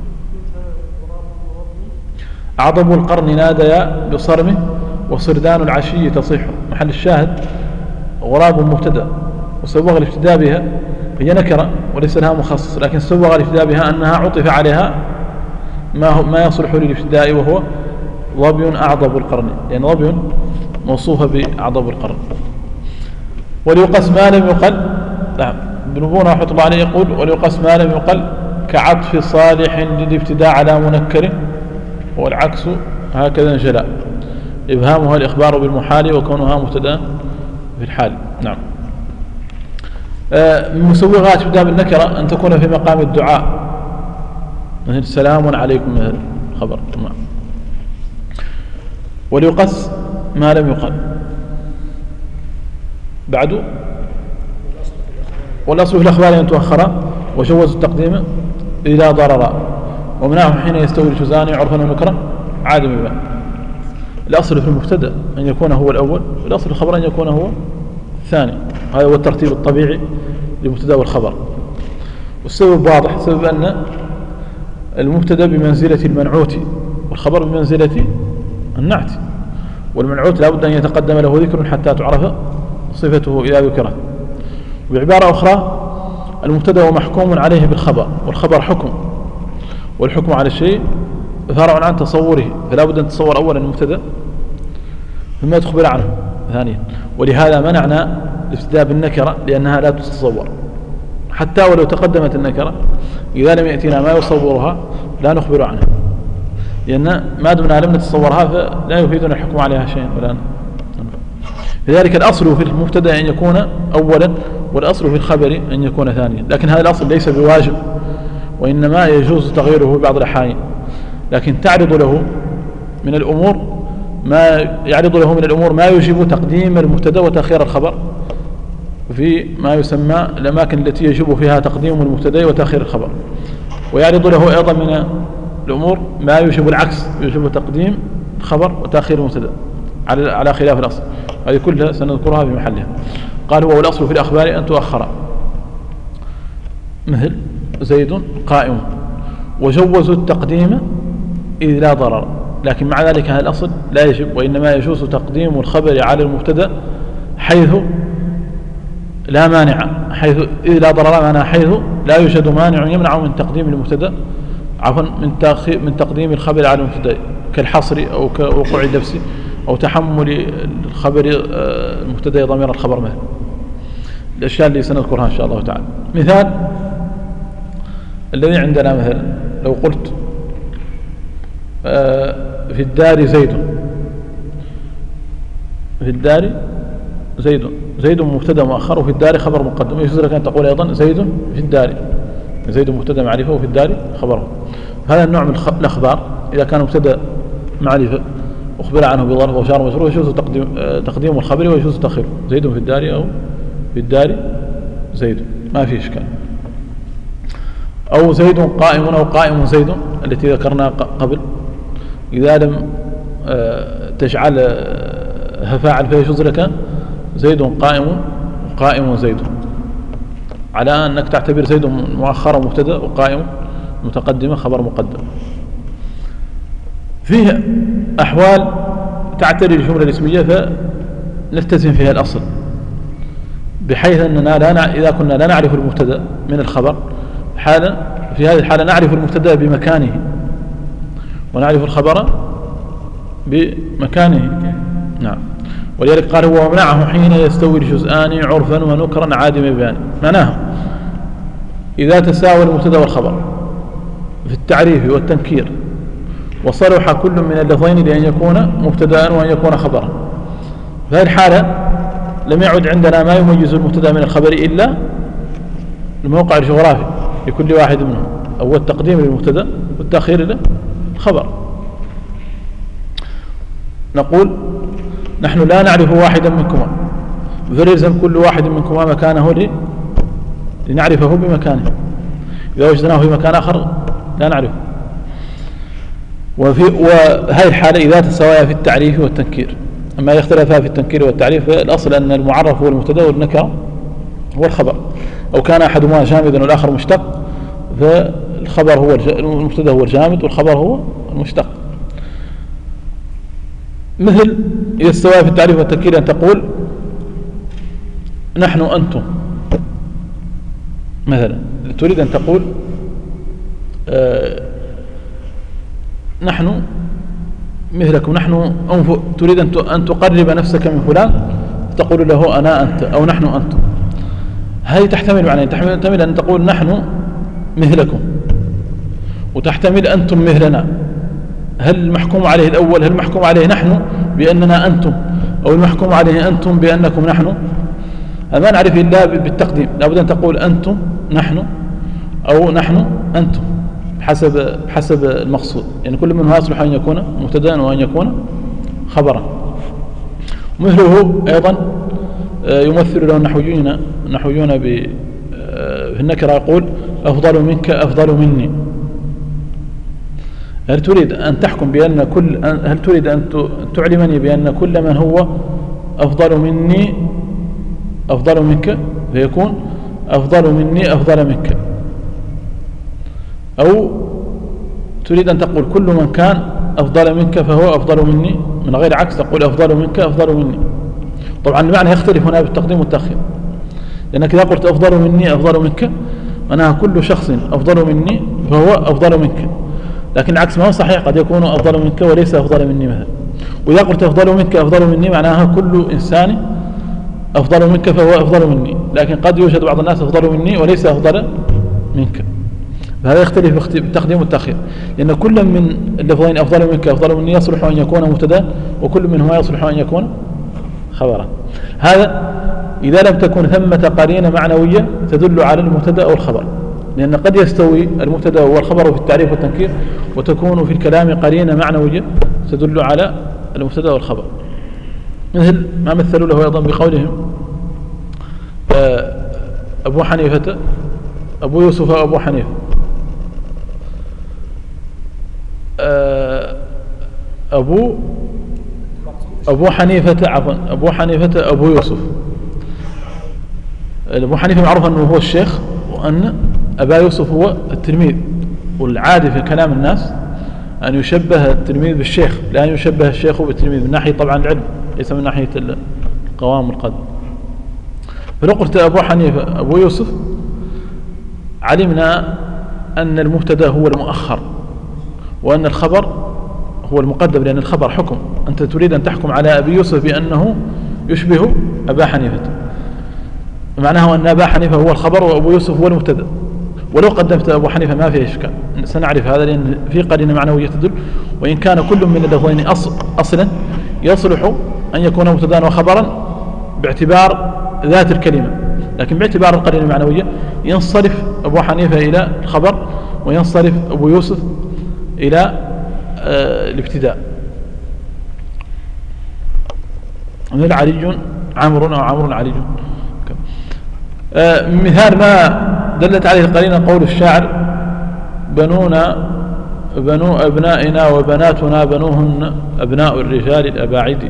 أعضب القرن ناديا بصرمه وصردان العشي تصيح. محل الشاهد غراب مبتدأ، وسوغ الابتداء بها هي نكرة وليس لها مخصص، لكن سوغ الابتداء بها أنها عطف عليها ما يصلح للابتداء، وهو ظبي أعضب القرن، لأن ظبي موصوفة بأعضب القرن. وليقص ما لم يقل. نعم. ابن بونة رحمة الله عليه يقول: وليقص ما لم يقل كعطف صالح للابتداء على منكر، والعكس هكذا انجلى. إبهامها الإخبار بالمحال وكونها مبتدأ في الحال. نعم. من مسوغات ابتداء بالنكرة أن تكون في مقام الدعاء، مثل سلام عليكم مثل خبر. نعم. وليقص ما لم يقل بعد. والأصل في الأخبار أن تؤخر، وجوز التقديم إذا ضرر، ومنعه حين يستوي الجزان عرفا ونكرا عادم بما. الأصل في المبتدأ أن يكون هو الأول، والأصل في الخبر أن يكون هو الثاني. هذا هو الترتيب الطبيعي للمبتدأ والخبر. والسبب واضح، السبب أن المبتدأ بمنزلة المنعوت، والخبر بمنزلة النعت، والمنعوت لا بد أن يتقدم له ذكر حتى تعرف صفته إذا ذكرت. وبعبارة أخرى المبتدأ محكوم عليه بالخبر، والخبر حكم، والحكم على الشيء فرع عن تصوره، فلا بد أن تصور أولا المبتدأ ثم تخبر عنه ثانيا. ولهذا منعنا الابتداء بالنكرة لأنها لا تتصور، حتى ولو تقدمت النكرة إذا لم يأتينا ما يصورها لا نخبر عنها، لأن ما دمنا لم نتصورها فلا يفيدنا الحكم عليها شيء ولا. لذلك الأصل في المبتدأ أن يكون أولا، والأصل في الخبر أن يكون ثانيا. لكن هذا الأصل ليس بواجب، وإنما يجوز تغييره في بعض الأحيان، لكن تعرض له من الأمور ما يجب تقديم المبتدأ وتأخير الخبر في ما يسمى الأماكن التي يجب فيها تقديم المبتدأ وتأخير الخبر. ويعرض له أيضا من الأمور ما يجب العكس، يجب تقديم الخبر وتأخير المبتدأ على خلاف الأصل. هذه كلها سنذكرها في محلها. قال هو الأصل في الأخبار أن تؤخر، مثل زيد قائم، وجوزوا التقديم إذ لا ضرر. لكن مع ذلك هذا الأصل لا يجب، وإنما يجوز تقديم الخبر على المبتدأ حيث لا مانع، حيث إذ لا ضرر معناه حيث لا يوجد مانع يمنع من تقديم المبتدأ، عفوا من تقديم الخبر على المبتدأ، كالحصر أو كوقوع اللبس أو تحمل الخبر المبتدأ ضمير الخبر مثلا. الأشياء اللي سنذكرها إن شاء الله تعالى. مثال الذي عندنا مثلا لو قلت في الدار زيد، في الدار زيد مبتدأ مؤخر، وفي الدار خبر مقدم. يجوز لك أن تقول أيضا زيد في الدار، زيد مبتدأ معرفة وفي الدار خبره. هذا النوع من الأخبار إذا كان مبتدأ معرفة أخبر عنه بظرف أو شار مجرور يجوز تقديم الخبر ويجوز تأخيره. زيد في الدار أو في الدار زيد، ما في إشكال. أو زيد قائم أو قائم زيد التي ذكرنا قبل، إذا لم تجعل فاعل فيجوز لك زيد قائم وقائم زيد، على أنك تعتبر زيد مؤخرا مبتدأ وقائم متقدمة خبر مقدم. فيه أحوال تعتري الجملة الاسمية فنلتزم فيها الأصل، بحيث أننا إذا كنا لا نعرف المبتدأ من الخبر في هذه الحالة نعرف المبتدأ بمكانه ونعرف الخبر بمكانه. نعم. ولذلك قال هو ومنعه حين يستوي الجزآن عرفا ونكرا عادم بيان. معناه إذا تساوى المبتدأ والخبر في التعريف والتنكير وصلح كل من اللفظين لأن يكون مبتدأ وأن يكون خبرا، في هذه الحالة لم يعد عندنا ما يميز المبتدأ من الخبر إلا الموقع الجغرافي لكل واحد منهم، أو التقديم للمبتدأ والتأخير للخبر. نقول نحن لا نعرف واحدا منكما، فليلزم كل واحد منكما مكانه لنعرفه بمكانه. إذا وجدناه في مكان آخر لا نعرفه. وهذه الحالة إذا تساويا في التعريف والتنكير. أما يختلفا في التنكير والتعريف فالأصل أن المعرف هو المبتدأ والنكرة هو الخبر، أو كان أحدهما جامدا والآخر مشتق فالخبر هو المبتدأ هو الجامد والخبر هو المشتق. مثل إذا استوى في التعريف والتنكير أن تقول نحن أنتم، مثلا تريد أن تقول نحن مثلكم، نحن تريد أن تقرب نفسك من فلان تقول له أنا أنت أو نحن أنتم. هذه تحتمل معنى، تحتمل أن تقول نحن مثلكم وتحتمل أنتم مثلنا. هل المحكوم عليه الأول هل المحكوم عليه نحن بأننا أنتم، أو المحكوم عليه أنتم بأنكم نحن؟ ما نعرف إلا بالتقديم، لابد أن تقول أنتم نحن أو نحن أنتم بحسب المقصود، يعني كل منها يصلح أن يكون مبتدأ وأن يكون خبرا. مثله أيضا يمثل له النحويون بالنكرة، يقول أفضل منك أفضل مني. هل تريد أن تحكم بأن هل تريد أن تعلمني بأن كل من هو أفضل مني أفضل منك، فيكون أفضل مني أفضل منك، أو تريد أن تقول كل من كان أفضل منك فهو أفضل مني، من غير عكس تقول أفضل منك أفضل مني. طبعا المعنى يختلف هنا بالتقديم والتأخير، لأنك إذا قلت أفضل مني أفضل منك معناها كل شخص أفضل مني فهو أفضل منك، لكن العكس ما هو صحيح، قد يكون أفضل منك وليس أفضل مني مثلا. وإذا قلت أفضل منك أفضل مني معناها كل إنسان أفضل منك فهو أفضل مني، لكن قد يوجد بعض الناس أفضل مني وليس أفضل منك، فهذا يختلف بالتقديم والتأخير، لأن كل من اللفظين أفضل منك أفضل مني يصلح أن يكون مبتدا، وكل منهما يصلح أن يكون خبرا. هذا إذا لم تكن ثمة قرينة معنوية تدل على المبتدا أو الخبر، لأن قد يستوي المبتدا والخبر في التعريف والتنكير، وتكون في الكلام قرينة معنوية تدل على المبتدا والخبر، مثل ما مثلوا له أيضا بقولهم أبو حنيفة أبو يوسف أبو حنيفة، أبو حنيفة عفوا أبو حنيفة أبو يوسف. أبو حنيفة معروف أنه هو الشيخ، وأن أبا يوسف هو التلميذ، والعادي في كلام الناس أن يشبه التلميذ بالشيخ، لا يشبه الشيخ بالتلميذ من ناحية طبعا العلم، ليس من ناحية القوام والقدر. فلو قلت أبو حنيفة أبو يوسف علمنا أن المبتدا هو المؤخر، وأن الخبر هو المقدم، لأن الخبر حكم، أنت تريد أن تحكم على أبي يوسف بأنه يشبه أبا حنيفة، معناه أن أبا حنيفة هو الخبر وأبو يوسف هو المبتدا. ولو قدمت أبو حنيفة ما فيه إشكال، سنعرف هذا لأن في قرينة معنوية تدل، وإن كان كل من اللفظين أصلا يصلح أن يكون مبتدا وخبرا باعتبار ذات الكلمة، لكن باعتبار القرينة المعنوية ينصرف أبو حنيفة إلى الخبر وينصرف أبو يوسف إلى الابتداء. مثل علي عمرو أو عمرو علي. مثال ما دلت عليه القرينة قول الشاعر بنونا بنو أبنائنا وبناتنا بنوهن أبناء الرجال الأباعد.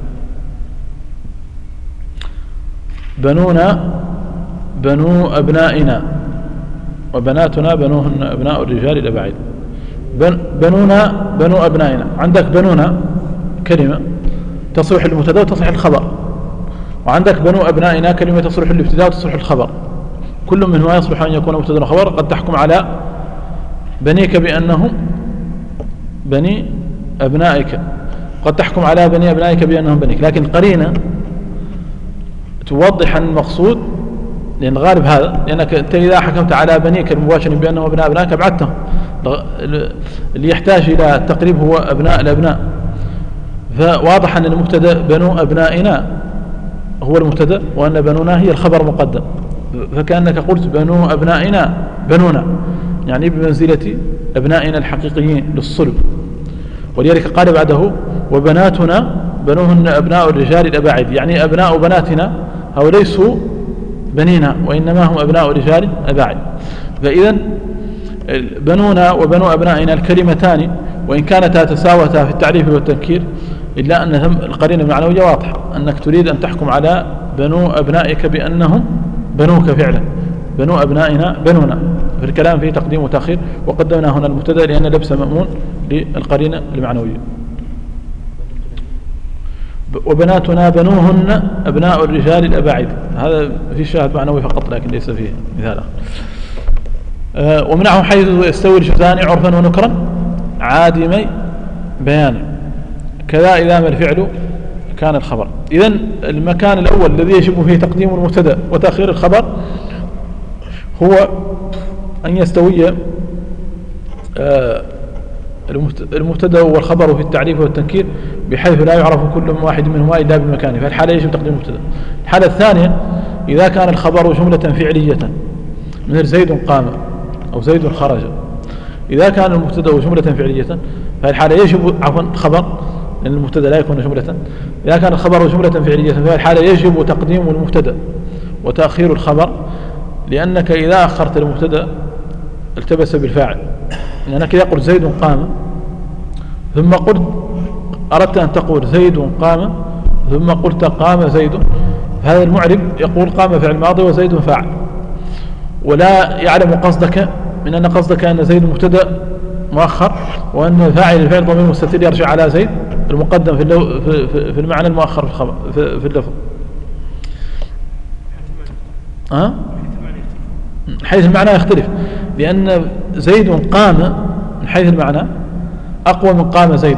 بنونا بنو أبنائنا وبناتنا بنوهن أبناء الرجال الأباعد. بنونا بنو أبنائنا، عندك بنونا كلمة تصلح المبتدا وتصلح الخبر، وعندك بنو أبنائنا كلمة تصلح الابتداء وتصلح الخبر، كل منهما يصلح أن يكون مبتدا وخبر. قد تحكم على بنيك بأنهم بني أبنائك، قد تحكم على بني أبنائك بأنهم بنيك، لكن قرينة توضح المقصود، لأن غالب هذا، لأنك أنت إذا حكمت على بنيك المباشر بأنهم أبناء أبنائك أبعدتهم، اللي يحتاج إلى التقريب هو أبناء الأبناء، فواضح أن المبتدا بنو أبنائنا هو المبتدا، وأن بنونا هي الخبر مقدم، فكأنك قلت بنو أبنائنا بنونا، يعني بمنزلة أبنائنا الحقيقيين للصلب. ولذلك قال بعده وبناتنا بنوهن أبناء الرجال الأباعد، يعني أبناء بناتنا هؤلاء ليسوا بنينا وإنما هم أبناء رجال أباعد. فإذا بنونا وبنو أبنائنا الكلمتان وإن كانتا تساوتا في التعريف والتنكير، إلا أن القرينة المعنوية واضحة أنك تريد أن تحكم على بنو أبنائك بأنهم بنوك فعلا، بنو أبنائنا بنونا، في الكلام فيه تقديم وتأخير، وقدمنا هنا المبتدا لأن لبس مأمون للقرينة المعنوية. وبناتنا بنوهن أبناء الرجال الأباعد، هذا في شاهد معنوي فقط لكن ليس فيه مثال آخر. ومنعه حيث يستوي الجزان عرفا ونكرا عادمي بيان، كذا إذا ما الفعل كان الخبر. إذن المكان الأول الذي يجب فيه تقديم المبتدا وتأخير الخبر هو أن يستوي المبتدا والخبر في التعريف والتنكير بحيث لا يعرف كل واحد منهما إلا بمكانه، فالحالة يجب تقديم المبتدا. الحالة الثانية إذا كان الخبر جملة فعلية مثل زيد قام أو زيد خرج، إذا كان المبتدا جملة فعلية فالحالة يجب خبر، لأن المبتدا لا يكون جملة. إذا كان الخبر جملة فعلية فالحالة يجب تقديم المبتدا وتأخير الخبر، لأنك إذا أخرت المبتدا التبس بالفاعل، لأنك إذا قلت زيد قام ثم قلت أردت أن تقول زيد قام ثم قلت قام زيد، هذا المعرب يقول قام فعل ماضي وزيد فاعل، ولا يعلم قصدك من أن قصدك أن زيد مبتدا مؤخر، وأن فاعل الفعل ضمير مستتر يرجع على زيد المقدم في المعنى المؤخر في الخبر في اللفظ. حيث المعنى يختلف، لأن زيد قام من حيث المعنى أقوى من قام زيد،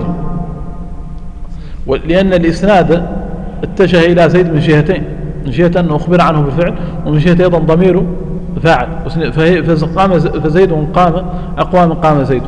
لأن الإسناد اتجه إلى زيد من جهتين، من جهة أنه أخبر عنه بالفعل، ومن جهة أيضا ضميره فاعل، فزيد قام أقوى من قام زيد،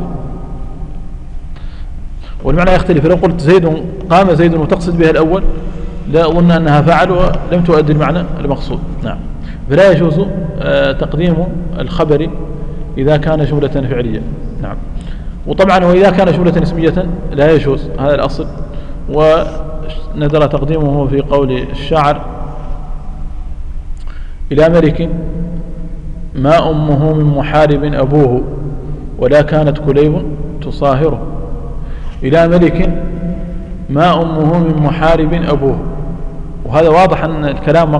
والمعنى يختلف. لو قلت زيد قام زيد وتقصد بها الأول لا أظن أنها فاعل ولم تؤدي المعنى المقصود. نعم. فلا يجوز تقديم الخبر إذا كان جملة فعلية. نعم. وطبعا وإذا كان جملة اسمية لا يجوز، هذا الأصل، وندر تقديمه في قول الشاعر: إلى ملك ما أمه من محارب أبوه ولا كانت كليب تصاهره. إلى ملك ما أمه من محارب أبوه، وهذا واضح أن الكلام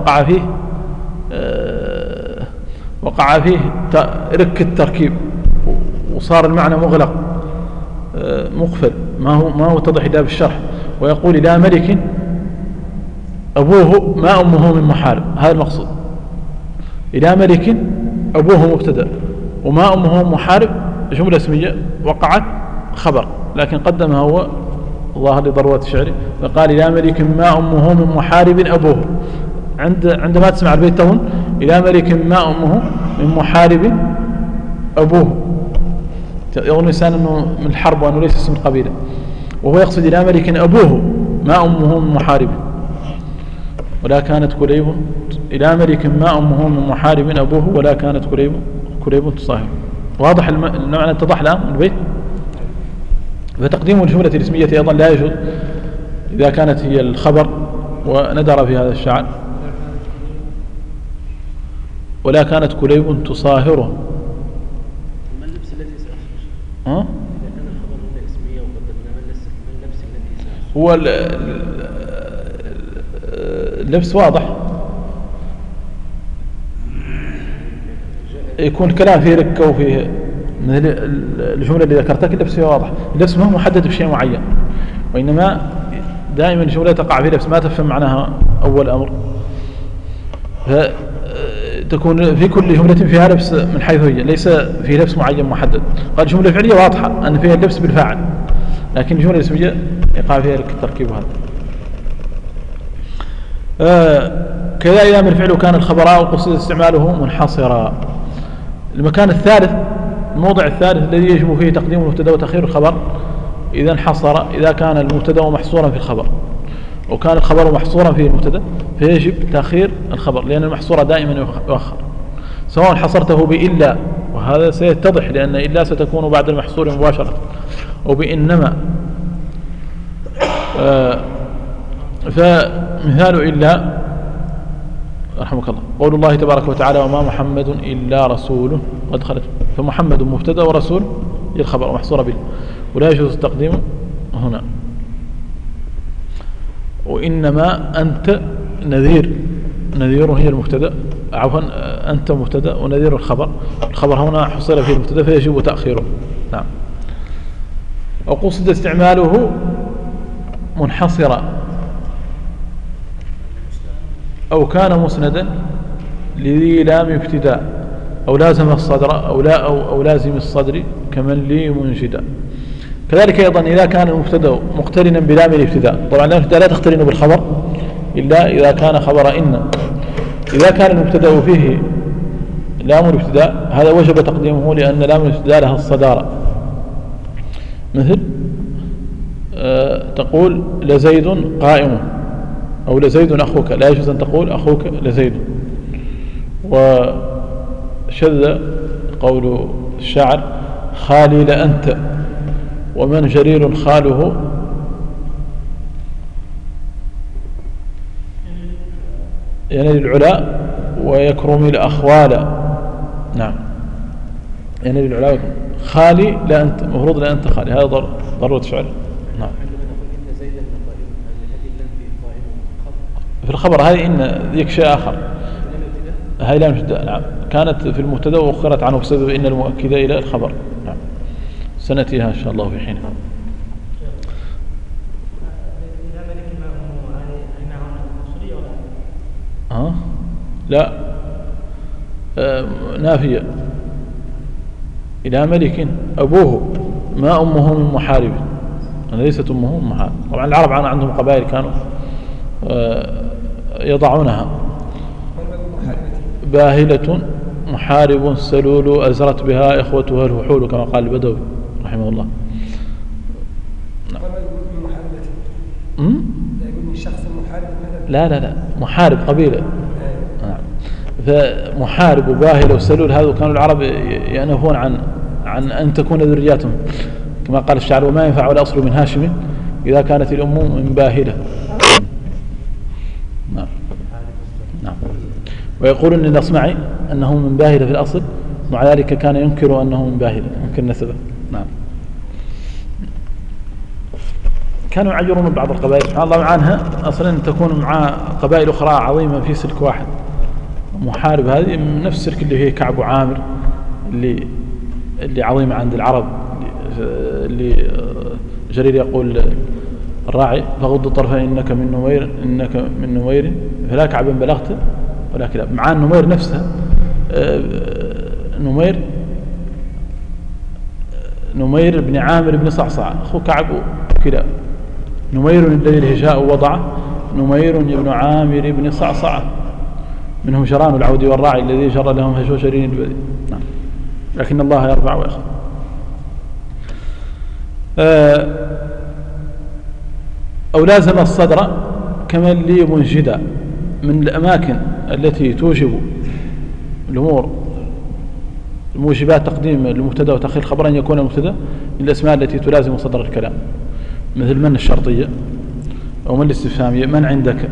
وقع فيه رك التركيب، وصار المعنى مغلق مقفل، ما هو اتضح إلا بالشرح. ويقول إلى ملك أبوه ما أمه من محارب، هذا المقصود. إلى ملك أبوه مبتدأ وما أمه من محارب جملة اسمية وقعت خبر، لكن قدمها هو ظاهر لضرورة الشعر، فقال إلى ملك ما أمه من محارب أبوه. عندما تسمع البيت تظن إلى ملك ما أمه من محارب أبوه، يظن الإنسان أنه من الحرب وأنه ليس اسم القبيلة، وهو يقصد إلى ملك أبوه ما أمه من محارب ولا كانت كليب. إلى ملك ما أمه من محارب أبوه ولا كانت كليب تصاهر. واضح المعنى اتضح الآن من البيت. فتقديم الجملة الاسمية أيضا لا يجوز إذا كانت هي الخبر، وندر في هذا الشعر: ولا كانت كليب تصاهره. ما اللبس الذي سأخرج؟ إذا كان الخبر هنا اسمية وقدمنا ما اللبس الذي سأخرج؟ هو اللبس واضح، يكون الكلام فيه ركة وفيه من الجملة اللي ذكرتها اللبس فيها واضح. اللبس ما هو محدد بشيء معين، وإنما دائما الجملة تقع في لبس ما تفهم معناها أول أمر، فتكون في كل جملة فيها لبس من حيث هي، ليس في لبس معين محدد. قال الجملة الفعلية واضحة أن فيها اللبس بالفاعل، لكن الجملة الاسمية يقع فيها التركيب هذا. كذا إذا من الفعل كان الخبراء وقصد استعماله منحصرا. المكان الثالث، الموضع الثالث الذي يجب فيه تقديم المبتدا وتأخير الخبر إذا انحصر، إذا كان المبتدا محصورا في الخبر وكان الخبر محصورا في المبتدا فيجب تأخير الخبر، لأن المحصور دائما يؤخر، سواء حصرته بإلا، وهذا سيتضح لأن إلا ستكون بعد المحصور مباشرة، أو بإنما. فمثال إلا رحمك الله قول الله تبارك وتعالى: وما محمد إلا رسول قد خلت، فمحمد مبتدا ورسول الخبر محصورة به، ولا يجوز التقديم هنا. وإنما أنت نذير هي المبتدا، عفوا أنت مبتدا ونذير الخبر هنا حصل فيه المبتدا فيجب تأخيره. نعم. وقصد استعماله منحصرا أو كان مسندا لذي لام ابتداء أو لازم الصدر أو لازم الصدر كمن لي منجدا. كذلك أيضا إذا كان المبتدا مقترنا بلام الابتداء، طبعا لام الابتداء لا تقترن بالخبر إلا إذا كان خبر إن. إذا كان المبتدا فيه لام الابتداء هذا وجب تقديمه، لأن لام الابتداء لها الصدارة، مثل تقول لزيد قائم أو لزيد أخوك، لا يجوز أن تقول أخوك لزيد. وشذ قول الشاعر خالي لأنت ومن جرير خاله ينال العلا ويكرم الأخوال. نعم ينال العلا خالي لأنت، مفروض لأنت خالي، هذا ضرورة شعر. نعم في الخبر هذه إن ذيك شيء آخر، هاي لام ابتداء. نعم كانت في المبتدا وأخرت عنه بسبب إن المؤكدة إلى الخبر. نعم سنتيها إن شاء الله في حينها. لا نافية إلى ملك أبوه ما أمه من محارب، ليست أمه من محارب. طبعا العرب عندهم قبائل كانوا يضعونها. باهلة محارب سلول أزرت بها إخوتها الوحول كما قال البدوي رحمه الله. لا محارب قبيلة. فمحارب وباهلة وسلول هذا كانوا العرب ينهون عن أن تكون ذرياتهم كما قال الشاعر وما ينفع الأصل من هاشم إذا كانت الأم من باهلة. نعم ويقولون الأصمعي أنه من باهلة في الأصل، مع ذلك كان ينكر أنه من باهلة، ينكر نسبه. نعم كانوا يعجرون بعض القبائل سبحان الله عنها أصلا تكون مع قبائل أخرى عظيمة في سلك واحد. محارب هذه من نفس السلك اللي هي كعب وعامر اللي عظيمة عند العرب، اللي جرير يقول الراعي فغض طرفه إنك من نمير فلا كعبا بلغت ولا كلاب. مع النمير نفسها نمير بن عامر بن صعصع أخو كعب وكلاب. نمير الذي الهجاء وضعه نمير بن عامر بن صعصع منهم جران العودي والراعي الذي جرى لهم هجو شرين البدي. نعم لكن الله يرفع ويخفض. أو لازم الصدر كمن لي منجدا من الأماكن التي توجب الأمور الموجبات تقديم المبتدا وتأخير الخبر أن يكون المبتدا من الأسماء التي تلازم صدر الكلام، مثل من الشرطية أو من الاستفهامية، من عندك،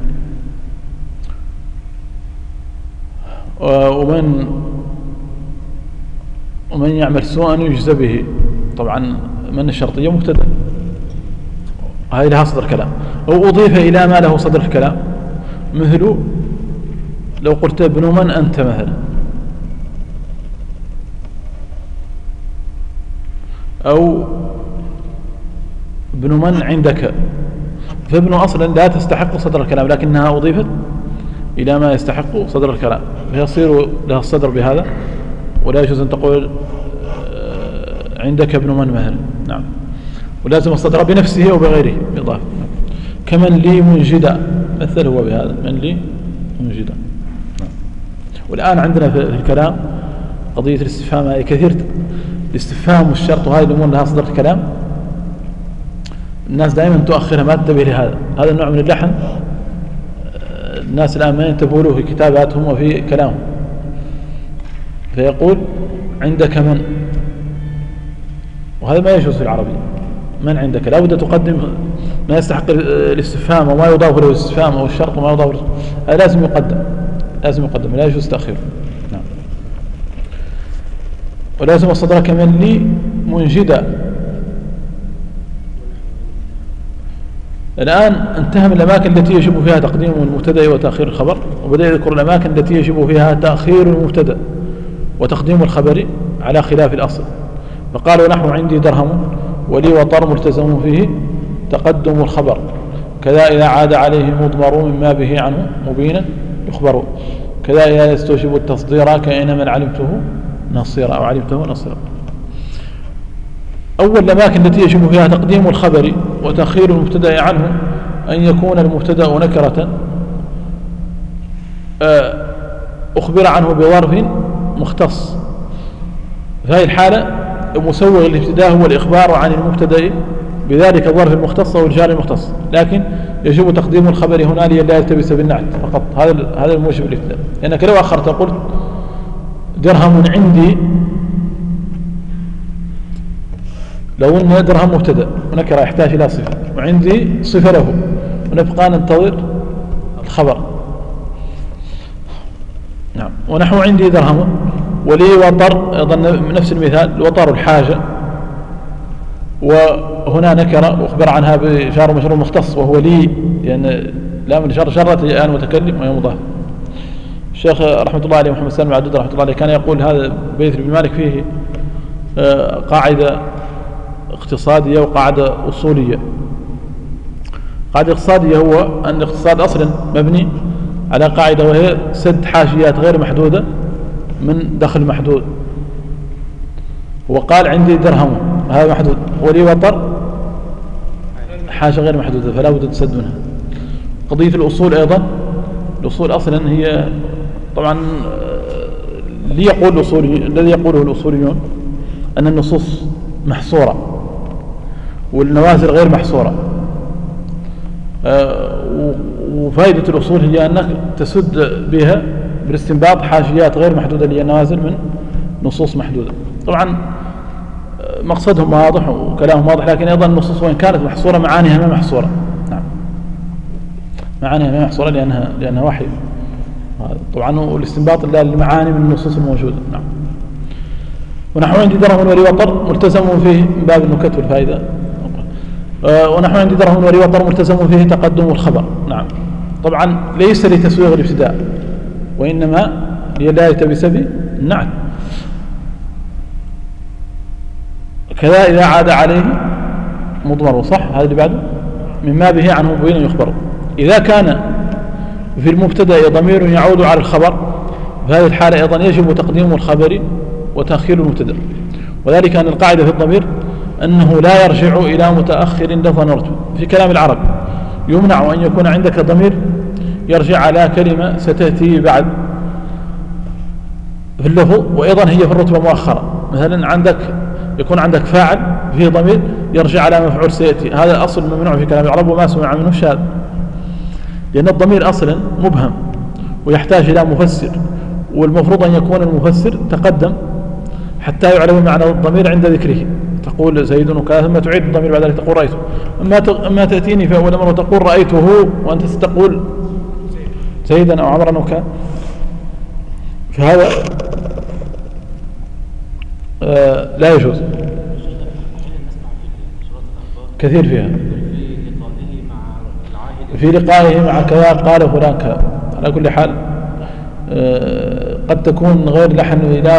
ومن يعمل سوءا يجزى به. طبعا من الشرطية مبتدا هاي لها صدر كلام، أو أضيف إلى ما له صدر الكلام، مثل لو قلت ابن من أنت مثلا، أو ابن من عندك، فابن أصلا لا تستحق صدر الكلام لكنها أضيفت إلى ما يستحق صدر الكلام فيصير لها الصدر بهذا، ولا يجوز أن تقول عندك ابن من مثلا. نعم ولازم الصدر بنفسه وبغيره بإضافة. كمن لي منجدا مثل هو بهذا من لي منجدا. نعم. والآن عندنا في الكلام قضية الاستفهام هذه كثير، الاستفهام والشرط وهذه الأمور لها صدر الكلام الناس دائما تؤخرها ما تنتبه لهذا. هذا النوع من اللحن الناس الآن ما ينتبهوا له في كتاباتهم وفي كلامهم. فيقول عندك من، وهذا ما يجوز في العربية. من عندك لا بد تقدم ما يستحق الاستفهام وما يضاف له الاستفهام أو الشرط وما يضاف له، هذا لازم يقدم لا يجوز تأخيره. نعم. ولازم الصدر كمن لي منجدا. الآن انتهى من الأماكن التي يجب فيها تقديم المبتدأ وتأخير الخبر، وبدأ يذكر الأماكن التي يجب فيها تأخير المبتدأ وتقديم الخبر على خلاف الأصل. فقالوا نحو عندي درهم ولي وطر ملتزم فيه تقدم الخبر، كذا إذا عاد عليه مضمر مما به عنه مبينا يخبر، كذا إذا يستوجب التصدير كأن من علمته نصيرا أو علمته نصيرا. أول الأماكن التي يجب فيها تقديم الخبر وتأخير المبتدأ عنه أن يكون المبتدأ نكرة أخبر عنه بظرف مختص، في هذه الحالة مسوغ الابتداء هو الإخبار عن المبتدأ بذلك الظرف المختص أو الجار المختص، لكن يجب تقديم الخبر هنا لا يلتبس بالنعت فقط. هذا الموجب الابتداء، لأنك لو أخرت قلت درهم عندي، لو أن درهم مبتدأ ونكرة يحتاج إلى صفة وعندي صفة له ونبقى ننتظر الخبر. نعم. ونحو عندي درهم ولي وطر، أيضا نفس المثال، وطر الحاجة، وهنا نكرة وأخبر عنها بجار ومجرور مختص وهو لي، لأن لام الجر جرت الآن متكلم وهي مضاف. الشيخ رحمة الله عليه محمد سالم العدود رحمة الله عليه كان يقول هذا بيت بن مالك فيه قاعدة اقتصادية وقاعدة أصولية. قاعدة اقتصادية هو أن الاقتصاد أصلا مبني على قاعدة وهي سد حاشيات غير محدودة من دخل محدود. وقال عندي درهم هذا محدود، ولي وطر حاشة غير محدودة فلا بد تسد منها. قضية الأصول أيضا، الأصول أصلا هي طبعا الذي يقوله الأصوليون أن النصوص محصورة والنوازل غير محصورة، وفائدة الأصول هي أنك تسد بها بالاستنباط حاشيات غير محدودة اللي هي النوازل من نصوص محدودة. طبعا مقصدهم واضح وكلامهم واضح، لكن أيضا النصوص وإن كانت محصورة معانيها ما محصورة. نعم، معانيها ما محصورة لأنها وحي طبعا، والاستنباط للمعاني من النصوص الموجودة. نعم. ونحو عندي درهم ولي وطر ملتزم فيه من باب النكت والفائدة. ونحو عندي درهم ولي وطر ملتزم فيه تقدم الخبر. نعم. طبعا ليس لتسويغ الابتداء وإنما لا يلتبس بالنعت. كذا إذا عاد عليه مضمر، صح؟ هذا اللي بعده مما به عنه مبين يخبر. إذا كان في المبتدأ ضمير يعود على الخبر في هذه الحالة أيضا يجب تقديم الخبر وتأخير المبتدأ، وذلك أن القاعدة في الضمير أنه لا يرجع إلى متأخر لفظا ورتبة. في كلام العرب يمنع أن يكون عندك ضمير يرجع على كلمة ستأتي بعد في اللفظ وأيضا هي في الرتبة مؤخرة. مثلا يكون عندك فاعل فيه ضمير يرجع على مفعول سيأتي، هذا أصل ممنوع في كلام العرب وما سمع منه الشاذ، لأن الضمير أصلا مبهم ويحتاج إلى مفسر، والمفروض أن يكون المفسر تقدم حتى يعلم معنى الضمير عند ذكره. تقول زيد وكذا ثم تعيد الضمير بعد ذلك تقول رأيته. أما تأتيني في أول مرة تقول رأيته وأنت ستقول زيدا أو عمرا وكذا، فهذا لا يجوز كثير فيها. في لقائه مع كذا قال فلان كذا. على كل حال قد تكون غير لحن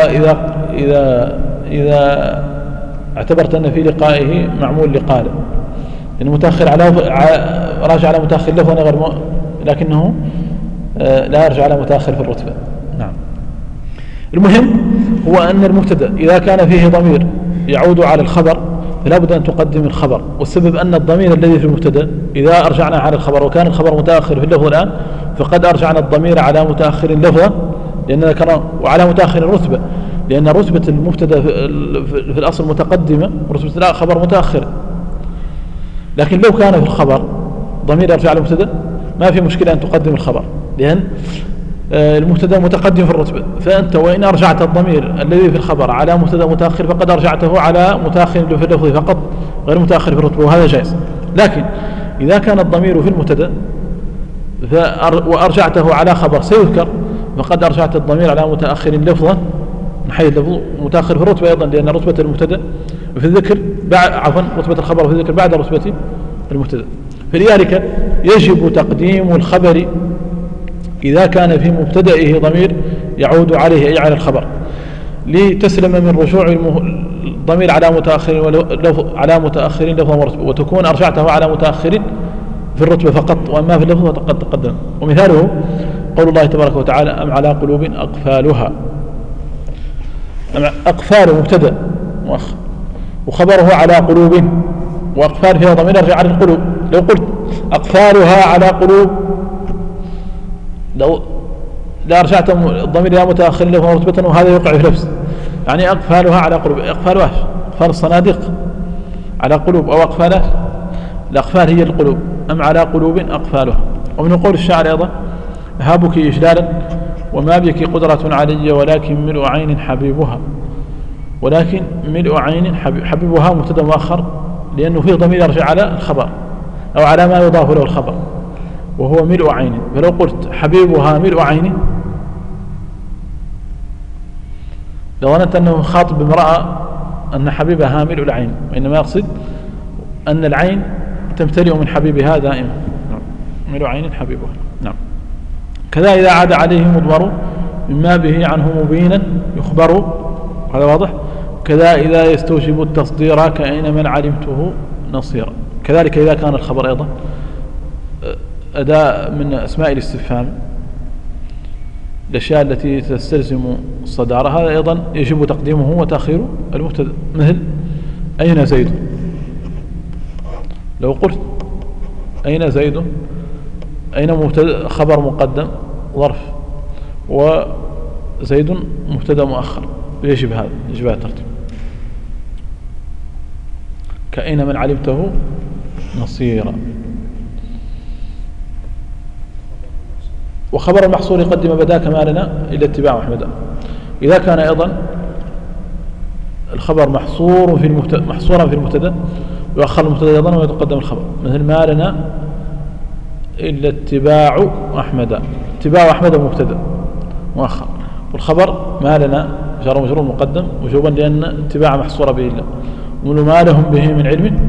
إذا اعتبرت أن في لقائه معمول لقاله، لأنه متأخر راجع على متأخر لفظا لكنه لا يرجع على متأخر في الرتبة. نعم. المهم هو أن المبتدأ إذا كان فيه ضمير يعود على الخبر فلا بد أن تقدم الخبر، والسبب أن الضمير الذي في المبتدأ إذا أرجعنا على الخبر وكان الخبر متأخر في اللفظ الآن فقد أرجعنا الضمير على متأخر لفظا لأننا كان وعلى متأخر الرتبة، لأن رتبة المبتدأ في الأصل متقدمة ورتبة الخبر متأخرة. لكن لو كان في الخبر ضمير يرجع على المبتدأ ما في مشكلة أن تقدم الخبر، لأن المبتدأ متقدم في الرتبة، فأنت وإن أرجعت الضمير الذي في الخبر على مبتدأ متأخر فقد أرجعته على متأخر في اللفظ فقط غير متأخر في الرتبة، وهذا جائز. لكن إذا كان الضمير في المبتدأ وأرجعته على خبر سيذكر فقد أرجعت الضمير على متأخر لفظا من حيث اللفظ، متأخر في الرتبة أيضا، لأن رتبة المبتدأ في الذكر رتبة الخبر في الذكر بعد رتبة المبتدأ. فلذلك يجب تقديم الخبر إذا كان في مبتدئه ضمير يعود عليه أي على الخبر، لتسلم من رجوع الضمير على متأخر لفظ ورتبة، وتكون أرجعته على متأخر في الرتبة فقط، وأما في اللفظ فقد تقدم. ومثاله قول الله تبارك وتعالى أم على قلوب أقفالها. أقفال مبتدأ مؤخر وخبره على قلوب، وأقفال فيها ضمير يرجع على القلوب. لو قلت أقفالها على قلوب لو لا أرجعت الضمير إلى متأخر له رتبة وهذا يوقع في نفس، يعني أقفالها على قلوب. أقفال واش أقفال الصناديق على قلوب أو أقفالات؟ الأقفال هي القلوب، أم على قلوب أقفالها؟ ومن قول الشاعر أيضا: هابك إجلالا وما بك قدرة علي ولكن ملء عين حبيبها. ولكن ملء عين حبيبها مبتدا مؤخر، لأنه فيه ضمير يرجع على الخبر أو على ما يضاف له الخبر، وهو ملء عين. فلو قلت حبيبها ملء عين لظننت أنه خاطب امرأة أن حبيبها ملء العين، وإنما يقصد أن العين تمتلئ من حبيبها دائما. ملء عين حبيبها. نعم. كذا إذا عاد عليه مضمر مما به عنه مبينا يخبر، هذا واضح. كذا إذا يستوجب التصدير كأين من علمته نصيرا. كذلك إذا كان الخبر أيضا أداة من أسماء الاستفهام، الأشياء التي تستلزم الصدارة، هذا أيضا يجب تقديمه وتأخير المبتدأ، مثل أين زيد؟ لو قلت أين زيد، أين مبتدأ خبر مقدم ظرف، وزيد مبتدأ مؤخر، يجب هذا الترتيب. كأين من علمته نصيرا. وخبر المحصور يقدم بدا كما لنا إلى اتباع أحمد. إذا كان أيضا الخبر محصورا في المبتدا يؤخر المبتدا أيضا ويتقدم الخبر، مثل ما لنا إلا اتباع أحمد. اتباع أحمد مبتدا مؤخر، والخبر ما لنا جار ومجرور مقدم وجوبا لأن اتباع محصورة به إلا. وما لهم به من علم،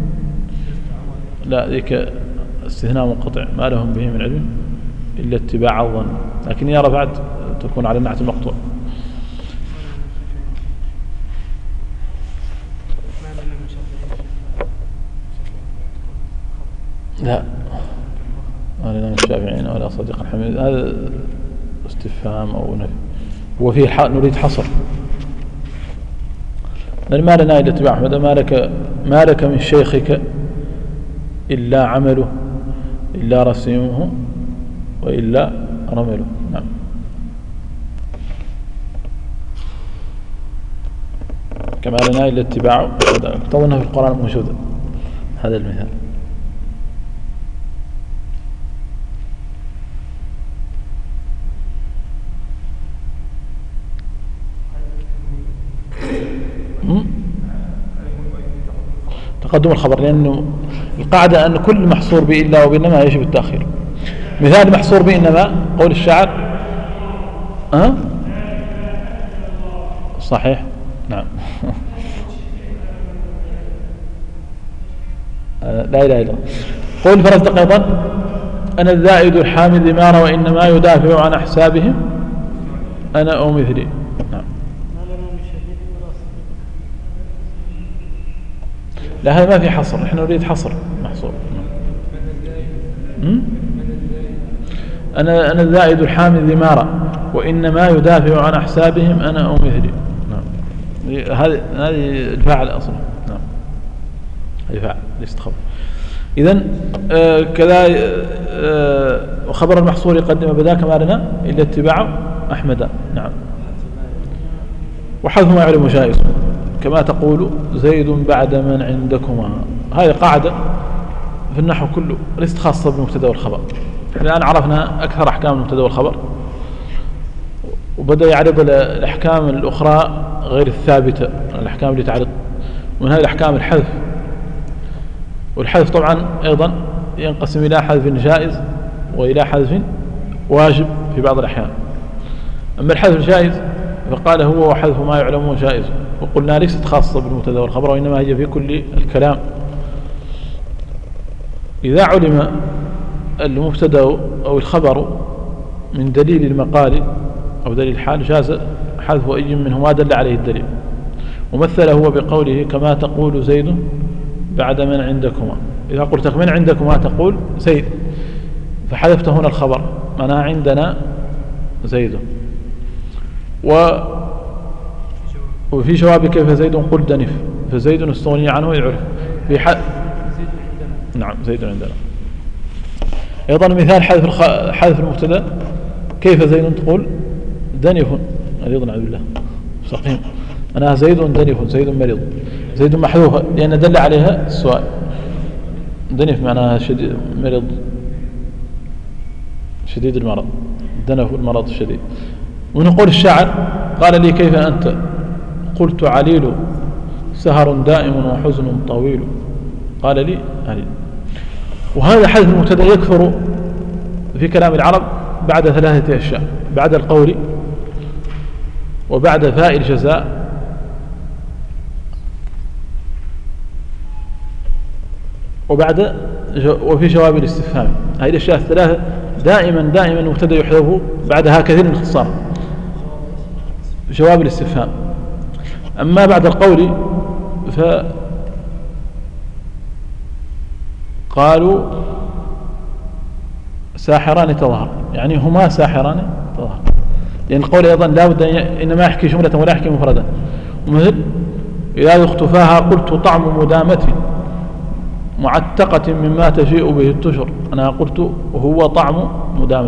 لا ذيك استثناء منقطع، ما لهم به من علم إلا اتباع الظن، لكن يا رفعت تكون على النعت المقطوع. لا ما لنا من الشافعين ولا صديق الحميد، هذا استفهام أو نفي، وفيه نريد حصر. ما لنا إلا اتباع أحمد، ما لك من شيخك إلا عمله إلا رسيمه وإلا رمله. نعم. كما لنا إلا اتباع، تظنه في القرآن موجودة هذا المثال. تقدم الخبر، لأنه القاعدة أن كل محصور بإلا وبإنما يجب التأخير. مثال محصور بإنما قول الشاعر صحيح. نعم. لا إله إلا الله. قول فرزدق أيضا: أنا الزائد الحامد ذمار وإنما يدافع عن أحسابهم أنا أو مثلي. نعم. لا هذا ما في حصر، نحن نريد حصر محصور. أنا الزائد الحامد ذمارا وإنما يدافع عن أحسابهم أنا أو مثلي. نعم. هذه الفاعل أصلا. نعم. هذه فاعل ليست خبر. إذن كذا وخبر المحصور يقدم بدا كما لنا إلا اتباع أحمد. نعم. وحذف ما يعلم جائز، كما تقول زيد بعد من عندكما. هذه قاعدة في النحو كله ليست خاصة بالمبتدا والخبر. الآن عرفنا أكثر أحكام المبتدا والخبر، وبدأ يعرض الأحكام الأخرى غير الثابتة، الأحكام اللي تعرض من هذه الأحكام الحذف. والحذف طبعا أيضا ينقسم إلى حذف جائز وإلى حذف واجب في بعض الأحيان. أما الحذف الجائز فقال هو حذف ما يعلم جائز، وقلنا ليست خاصة بالمبتدا والخبر وإنما هي في كل الكلام. إذا علم المبتدا أو الخبر من دليل المقال أو دليل الحال جاز حذف أي منهما دل عليه الدليل. ومثل هو بقوله كما تقول زيد بعد من عندكما. إذا قلت من عندكما تقول زيد، فحذفت هنا الخبر معناها عندنا زيد. وفي جواب كيف زيد قل دنف، فزيد استغني عنه يعرف في نعم زيد عندنا. أيضا مثال حذف المبتدا كيف زيد تقول دنف، أيضا عبد الله سقيم. أنا زيد دنف، زيد مريض، زيد محذوفة لأن دل عليها السؤال. دنف معناها شديد مرض، شديد المرض، دنف المرض الشديد. ونقول الشاعر قال لي كيف أنت؟ قلت عليل سهر دائم وحزن طويل، قال لي عليل. وهذا حذف المبتدا يكثر في كلام العرب بعد 3 أشياء: بعد القول، وبعد فاء الجزاء، وفي جواب الاستفهام. هذه الأشياء الثلاثة دائما المبتدا يحذف بعدها كثير من الاختصار، جواب الاستفهام. أما بعد القول فقالوا ساحران تظهر، يعني هما ساحران تظهر، لأن القول أيضا لا بد إنما يحكي جملة ولا يحكي مفردا. ومثل إذا اختفاها قلت طعم مدامة معتقة مما تجيء به التشر، أنا قلت هو طعم مدامة.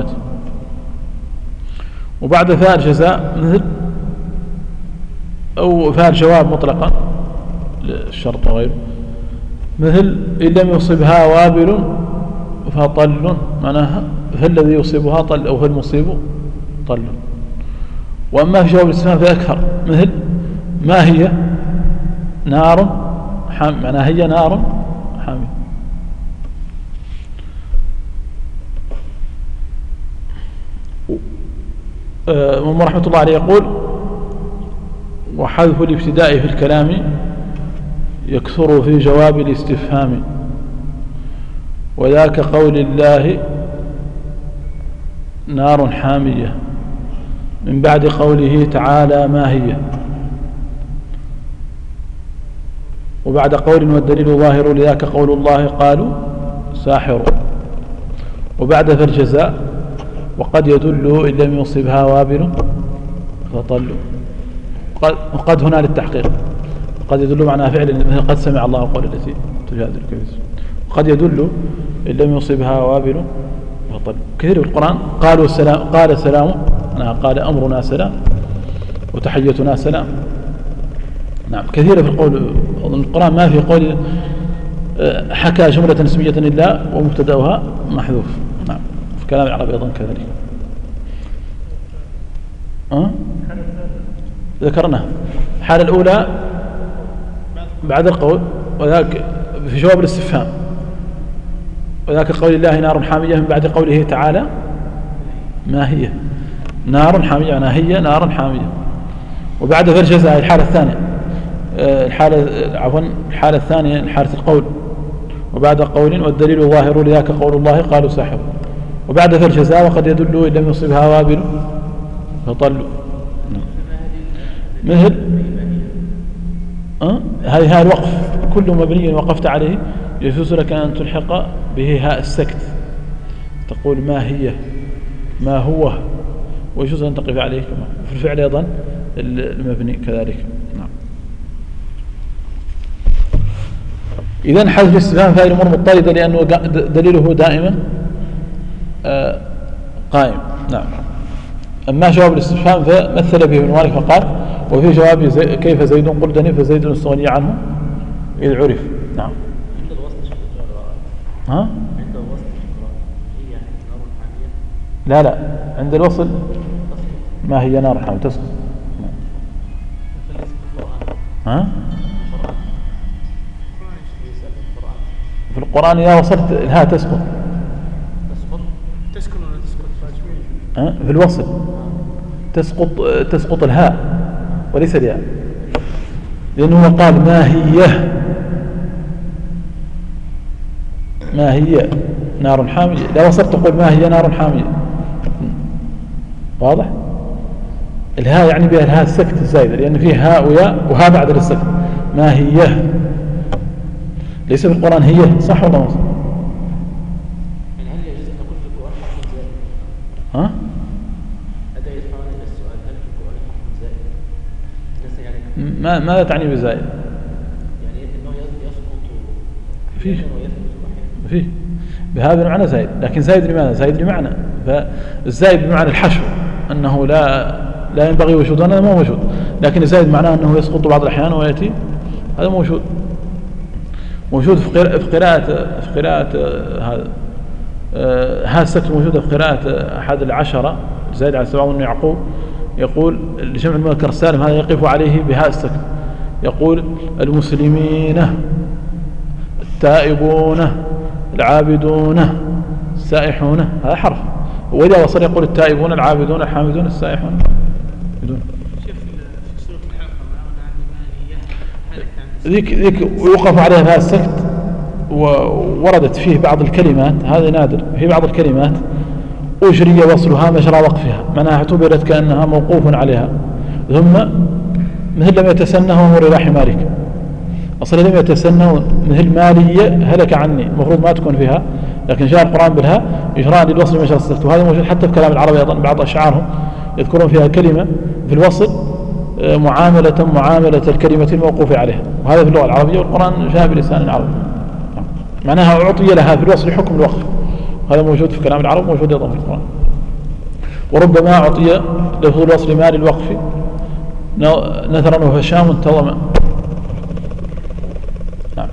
وبعد فاء الجزاء مثل أو فاء الجواب مطلقا للشرط وغيره، مثل إن لم يصبها وابل فطل، معناها فالذي يصيبها طل أو فالمصيب طل. وأما في جواب الاستفهام فأكثر، مثل ما هي نار حامية، معناها هي نار حامية. رحمة الله عليه يقول: وحذف الابتداء في الكلام يكثر في جواب الاستفهام، وذاك قول الله نار حامية من بعد قوله تعالى ما هي، وبعد قول والدليل ظاهر لذاك قول الله قالوا ساحر، وبعد فالجزاء وقد يدل إن لم يصبها وابل فطل. وقد هنا للتحقيق، قد يدل معناها فعل قد سمع الله قول التي تجادلك في زوجها، وقد يدل إن لم يصبها وابل فطل. كثير في القرآن قالوا سلام، قال سلام، قال أمرنا سلام وتحيتنا سلام. نعم كثيرة في القرآن ما في قول حكى جملة اسمية إلا ومبتدأها محذوف. نعم في كلام العرب أيضا كذلك. ذكرنا الحالة الأولى بعد القول، وذاك في جواب الاستفهام، وذاك قول الله نار حامية من بعد قوله تعالى ما هي نار حامية، يعني هي نار حامية. وبعد فالجزاء الحالة الثانية، الحالة الثانية حالة القول، وبعد قول والدليل ظاهر لذاك قول الله قالوا ساحر، وبعد فالجزاء وقد يدل إن لم يصبها وابل فطل. مثل هذه الوقف كل مبني وقفت عليه يجوز لك أن تلحق به هاء السكت، تقول ما هي ما هو، ويجوز أن تقف عليه كما في الفعل أيضا المبني كذلك. نعم. إذن حذف الاستفهام في هذه الأمور مضطردة لأنه دليله دائما قائم. نعم. أما جواب الاستفهام فمثل به ابن مالك فقال: وفي جواب كيف زيد قل دني فزيد استغني عنه إذ عرف. نعم. عند الوصل ها؟ عند الوصل هي نار حامية. لا عند الوصل ما هي نار حامية تسقط. ها؟ في القرآن إذا وصلت الهاء تسقط. تسكن ولا تسقط؟ في الوصل تسقط الهاء وليس الياء، لأنه قال ما هي نار حامية، لا وصلت تقول ما هي نار حامية. واضح؟ الهاء يعني بها الهاء السكت الزايدة، لأن فيه هاء وياء وهاء بعد السكت. ما هي ليس في القرآن هي، صح ولا مصر؟ يعني هل يجوز أن نقول في القرآن حرف زائد؟ ها؟ هذا يدفعنا إلى السؤال: هل في القرآن حرف زائد؟ الناس يعني ماذا تعني بزائد؟ يعني أنه يسقط فيه ويثبت فيه بهذا المعنى زائد، لكن زائد لماذا؟ زائد لمعنى، فالزائد بمعنى الحشو، أنه لا ينبغي وجود، هذا مو موجود. لكن زائد معناه أنه يسقط بعض الأحيان ويأتي، هذا موجود. موجود في قراءة هذا هذا السكت موجودة في قراءة أحد العشرة زائد على 7 من يعقوب، يقول لجمع المذكر السالم هذا يقف عليه بهاء السكت، يقول المسلمين، التائبون، العابدون، السائحون، هذا حرف. وإذا وصل يقول التائبون، العابدون، الحامدون، السائحون بدون. ذيك ويوقف عليها بهاء السكت، ووردت فيه بعض الكلمات، هذا نادر، في بعض الكلمات أجري وصلها مجرى وقفها، معناها اعتبرت كأنها موقوف عليها، ثم مثل لم يتسنه ومر إلى حمارك، أصلا لم يتسنه مثل مالية هلك عني، المفروض ما تكون فيها، لكن جاء القرآن بالها إجراء للوصل مجرى السكت. وهذا موجود حتى في كلام العرب أيضا، بعض أشعارهم يذكرون فيها كلمة في الوصل معاملة الكلمة الموقوف عليها، وهذا في اللغة العربية، والقرآن جاء بلسان عربي، معناها أعطي لها في الوصل حكم الوقف، هذا موجود في كلام العرب، موجود أيضا في القرآن. وربما أعطي لفظ الوصل ما للوقف نثرا وهشام انتظم. نعم.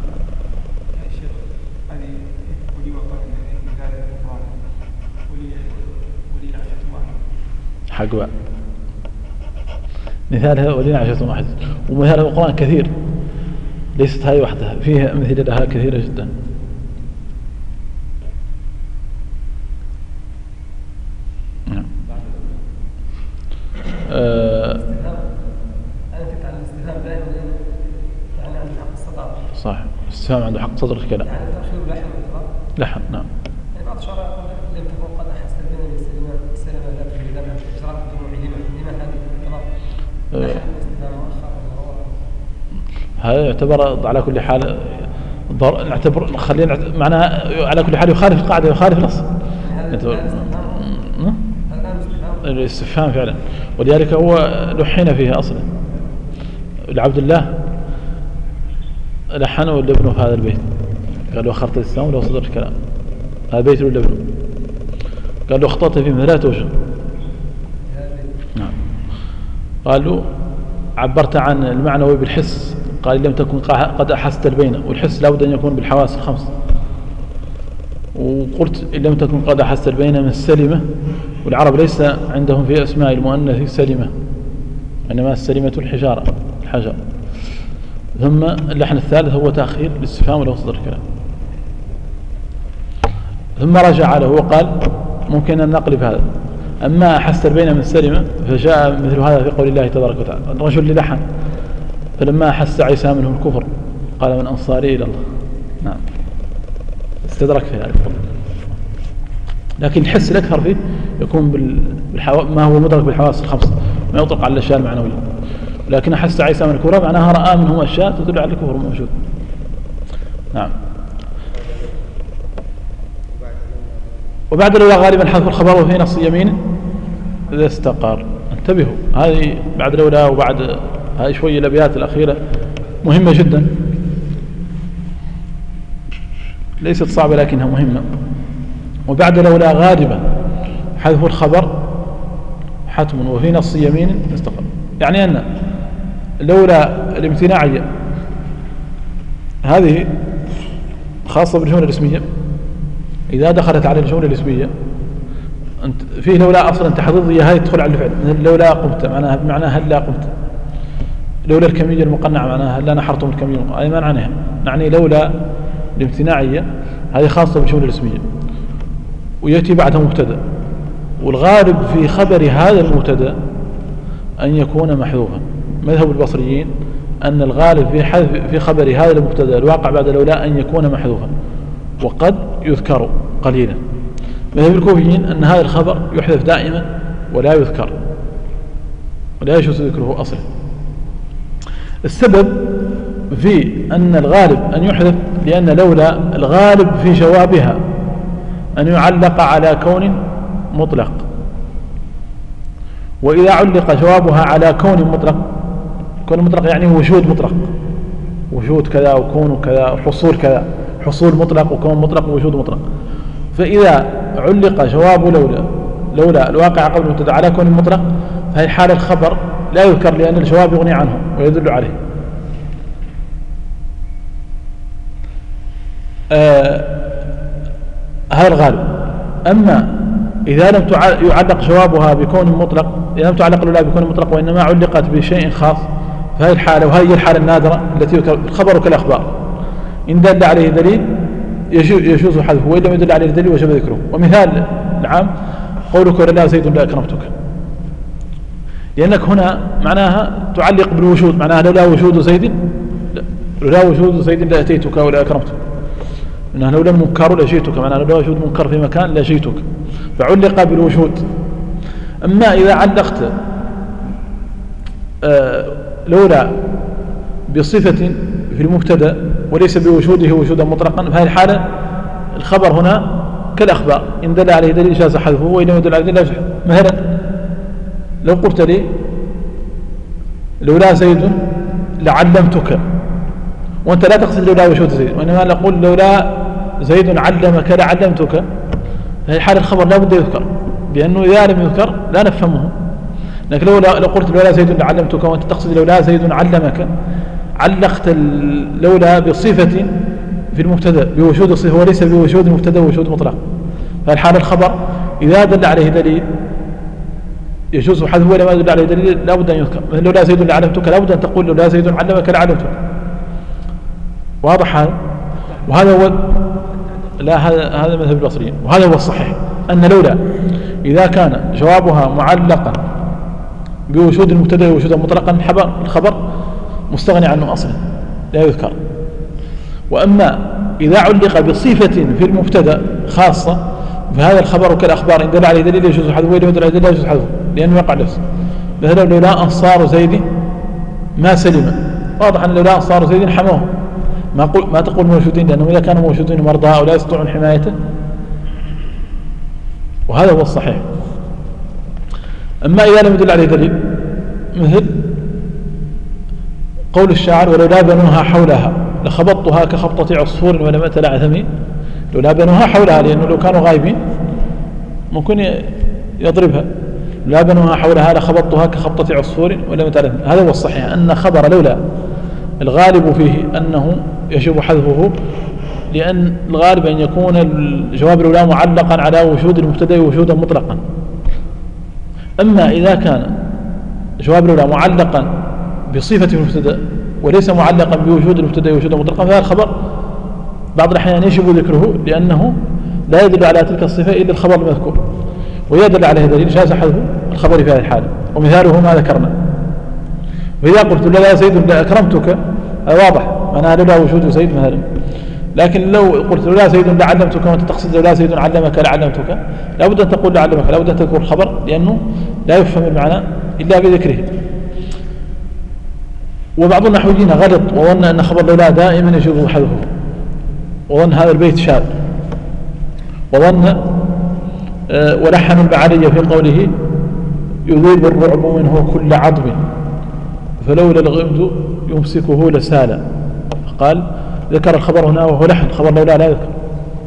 حق بقى مثالها ولينا عشرة واحد، ومثال القرآن كثير، ليست هاي وحدها، فيها مثل لها كثيرة جدا. صح، الاستفهام عنده حق صدر الكلام. لحن. نعم. بعض الشعراء يقول لم تكن قد أحست بنا من السلمة لا تجري دمها إجراء دموعهما، لما هذه التضاد؟ هذا يعتبر على كل حال نعتبر خلينا معناها على كل حال يخالف القاعدة، يخالف النص. الاستفهام فعلا، ولذلك هو لحن فيها أصلا. لعبد الله لحنه لابنه في هذا البيت، قال له أخرت الإسلام ولو صدر الكلام، هذا بيت له لابنه، قال له أخطأت فيه من 3 وجه. نعم. قال له عبرت عن المعنوي بالحس، قال لم تكن قد أحست البين، والحس لابد أن يكون بالحواس الخمس. وقلت إن لم تكن قد أحست البين من السلمة، والعرب ليس عندهم في أسماء المؤنث سلمة، إنما السلمة الحجر. ثم اللحن الثالث هو تأخير الاستفهام ولو صدر الكلام. ثم رجع له وقال ممكن أن نقلب هذا، أما أحست البين من السلمة فجاء مثل هذا في قول الله تبارك وتعالى، الرجل لحن فلما أحس عيسى منه الكفر قال من أنصاري إلى الله. نعم، استدرك في هذا. لكن الحس الأكثر فيه يكون ما هو مدرك بالحواس الخمس، ما يطلق على الأشياء المعنوية. لكن أحس عيسى من الكفر معناها رأى منهم أشياء تدل على الكفر موجود. نعم. وبعد لولا غالبا حذف الخبر وفي نص يمين إذا استقر. انتبهوا، هذه بعد لولا وبعد هذه شوية الأبيات الأخيرة مهمة جدا، ليست صعبة لكنها مهمة. وبعد لولا غالبا حذف الخبر حتم وفي نص يمين استقر، يعني أن لولا الامتناعية هذه خاصة بالجملة الاسمية، إذا دخلت على الجملة الاسمية فيه لولا أصلا تحضيضية، هذه تدخل على الفعل، لولا قمت معناها هل لا قمت، لولا الكمية المقنعة معناها هل لا نحرتم الكمية المقنعة، أي ما معناها، نعني لولا الامتناعية هذه خاصة بالجملة الاسمية، ويأتي بعدها مبتدا، والغالب في خبر هذا المبتدا أن يكون محذوفا. مذهب البصريين أن الغالب في خبر هذا المبتدا الواقع بعد لولا أن يكون محذوفا، وقد يذكر قليلا. مذهب الكوفيين أن هذا الخبر يحذف دائما ولا يذكر، ولا يجوز ذكره أصلا. السبب في أن الغالب أن يحذف لأن لولا الغالب في جوابها أن يعلق على كون مطلق، وإذا علق جوابها على كون مطلق، كون مطلق يعني وجود مطلق، وجود كذا وكون كذا، حصول كذا، حصول مطلق وكون مطلق ووجود مطلق. فإذا علق جواب لولا الواقع قبل المبتدا على كون مطلق فهي حال الخبر لا يذكر لأن الجواب يغني عنه ويدل عليه. هذا الغالب. أما إذا لم يعلق جوابها بكون مطلق، إذا لم تعلق الأولى بكون مطلق وإنما علقت بشيء خاص، فهي الحالة، وهي الحالة النادرة التي يذكر الخبر كالأخبار، إن دل عليه دليل يجوز حذفه، وإن لم يدل عليه دليل وجب ذكره. ومثال العام قولك لا زيد لا أكرمتك، لأنك هنا معناها تعلق بالوجود، معناها لولا وجود زيد لأتيتك ولا أكرمتك، إنه لولا المنكر لجيتك، معناها لولا وجود منكر في مكان لجيتك، فعلق بالوجود. أما إذا علقت لولا بصفة في المبتدا وليس بوجوده وجودا مطلقا، فهذه الحالة الخبر هنا كالأخبار، إن دل عليه دليل جاز حذفه، وإن لم يدل عليه دليل. مثلا لو قلت لي لولا زيد لعلمتك، وأنت لا تقصد لولا وجود زيد، وإنما نقول لولا زيد علمك لعلمتك، هذه حال الخبر لا بد يذكر، لأنه إذا لم يذكر لا نفهمه. لكن لو قلت لولا زيد لعلمتك وأنت تقصد لولا زيد علمك، علقت لولا بصفة في المبتدا بوجود الصفة وليس بوجود المبتدا وجود مطلق، فالحال الخبر إذا دل عليه دليل يجوز حذفه، ولا ما يدل عليه دليل لا بد أن يذكر. لولا زيد لعلمتك لا بد أن تقول لولا زيد علمك لعلمتك. واضح هذا؟ وهذا هو هذا مذهب البصريين، وهذا هو الصحيح، أن لولا إذا كان جوابها معلقا بوجود المبتدا وجودا مطلقا الخبر مستغني عنه أصلا لا يذكر. وأما إذا علق بصفة في المبتدا خاصة فهذا الخبر كالأخبار، إن دل عليه دليل يجوز حذفه، وإن دل عليه دليل يجوز حذفه، لأنه يقع نفسه. مثلا لولا أنصار زيد ما سلم، واضح أن لولا أنصار زيد حموه، ما تقول موجودين، لأنهم إذا كانوا موجودين مرضى أو لا يستطيعون حمايته، وهذا هو الصحيح. أما إذا لم يدل عليه دليل، مثل قول الشاعر ولولا بنوها حولها لخبطتها كخبطة عصفور ولم أتلع ثمي، لولا بنوها حولها، لأنه لو كانوا غايبين ممكن يضربها، لولا بنوها حولها لخبطتها كخبطة عصفور ولم أتلع ثمي. هذا هو الصحيح، أن خبر لولا الغالب فيه أنه يجب حذفه، لأن الغالب أن يكون الجواب لولا معلقا على وجود المبتدا وجودا مطلقا. أما إذا كان جواب لولا معلقا بصفة المبتدا وليس معلقا بوجود المبتدا وجودا مطلقا، فهذا الخبر بعض الأحيان يجب ذكره، لأنه لا يدل على تلك الصفة إلا الخبر المذكور، ويدل عليه دليل جاز حذف الخبر في هذه الحالة، ومثاله ما ذكرنا. وإذا قلت لا زيد لا أكرمتك، هذا واضح معناها لولا وجود زيد مثلا. لكن لو قلت لا زيد لعلمتك وأنت تقصد لا زيد علمك لعلمتك، لا بد أن تقول لعلمك، لا بد أن تذكر الخبر، لأنه لا يفهم المعنى إلا بذكره. وبعض النحويين غلط وظن أن خبر لولا دائما يجب حذفه، وظن هذا البيت شاذ، وظن ولحن البعرية في قوله يذيب الرعب منه كل عظم فلولا الغمد يمسكه لسالا، قال ذكر الخبر هنا وهو لحن، خبر لولا لا يذكر،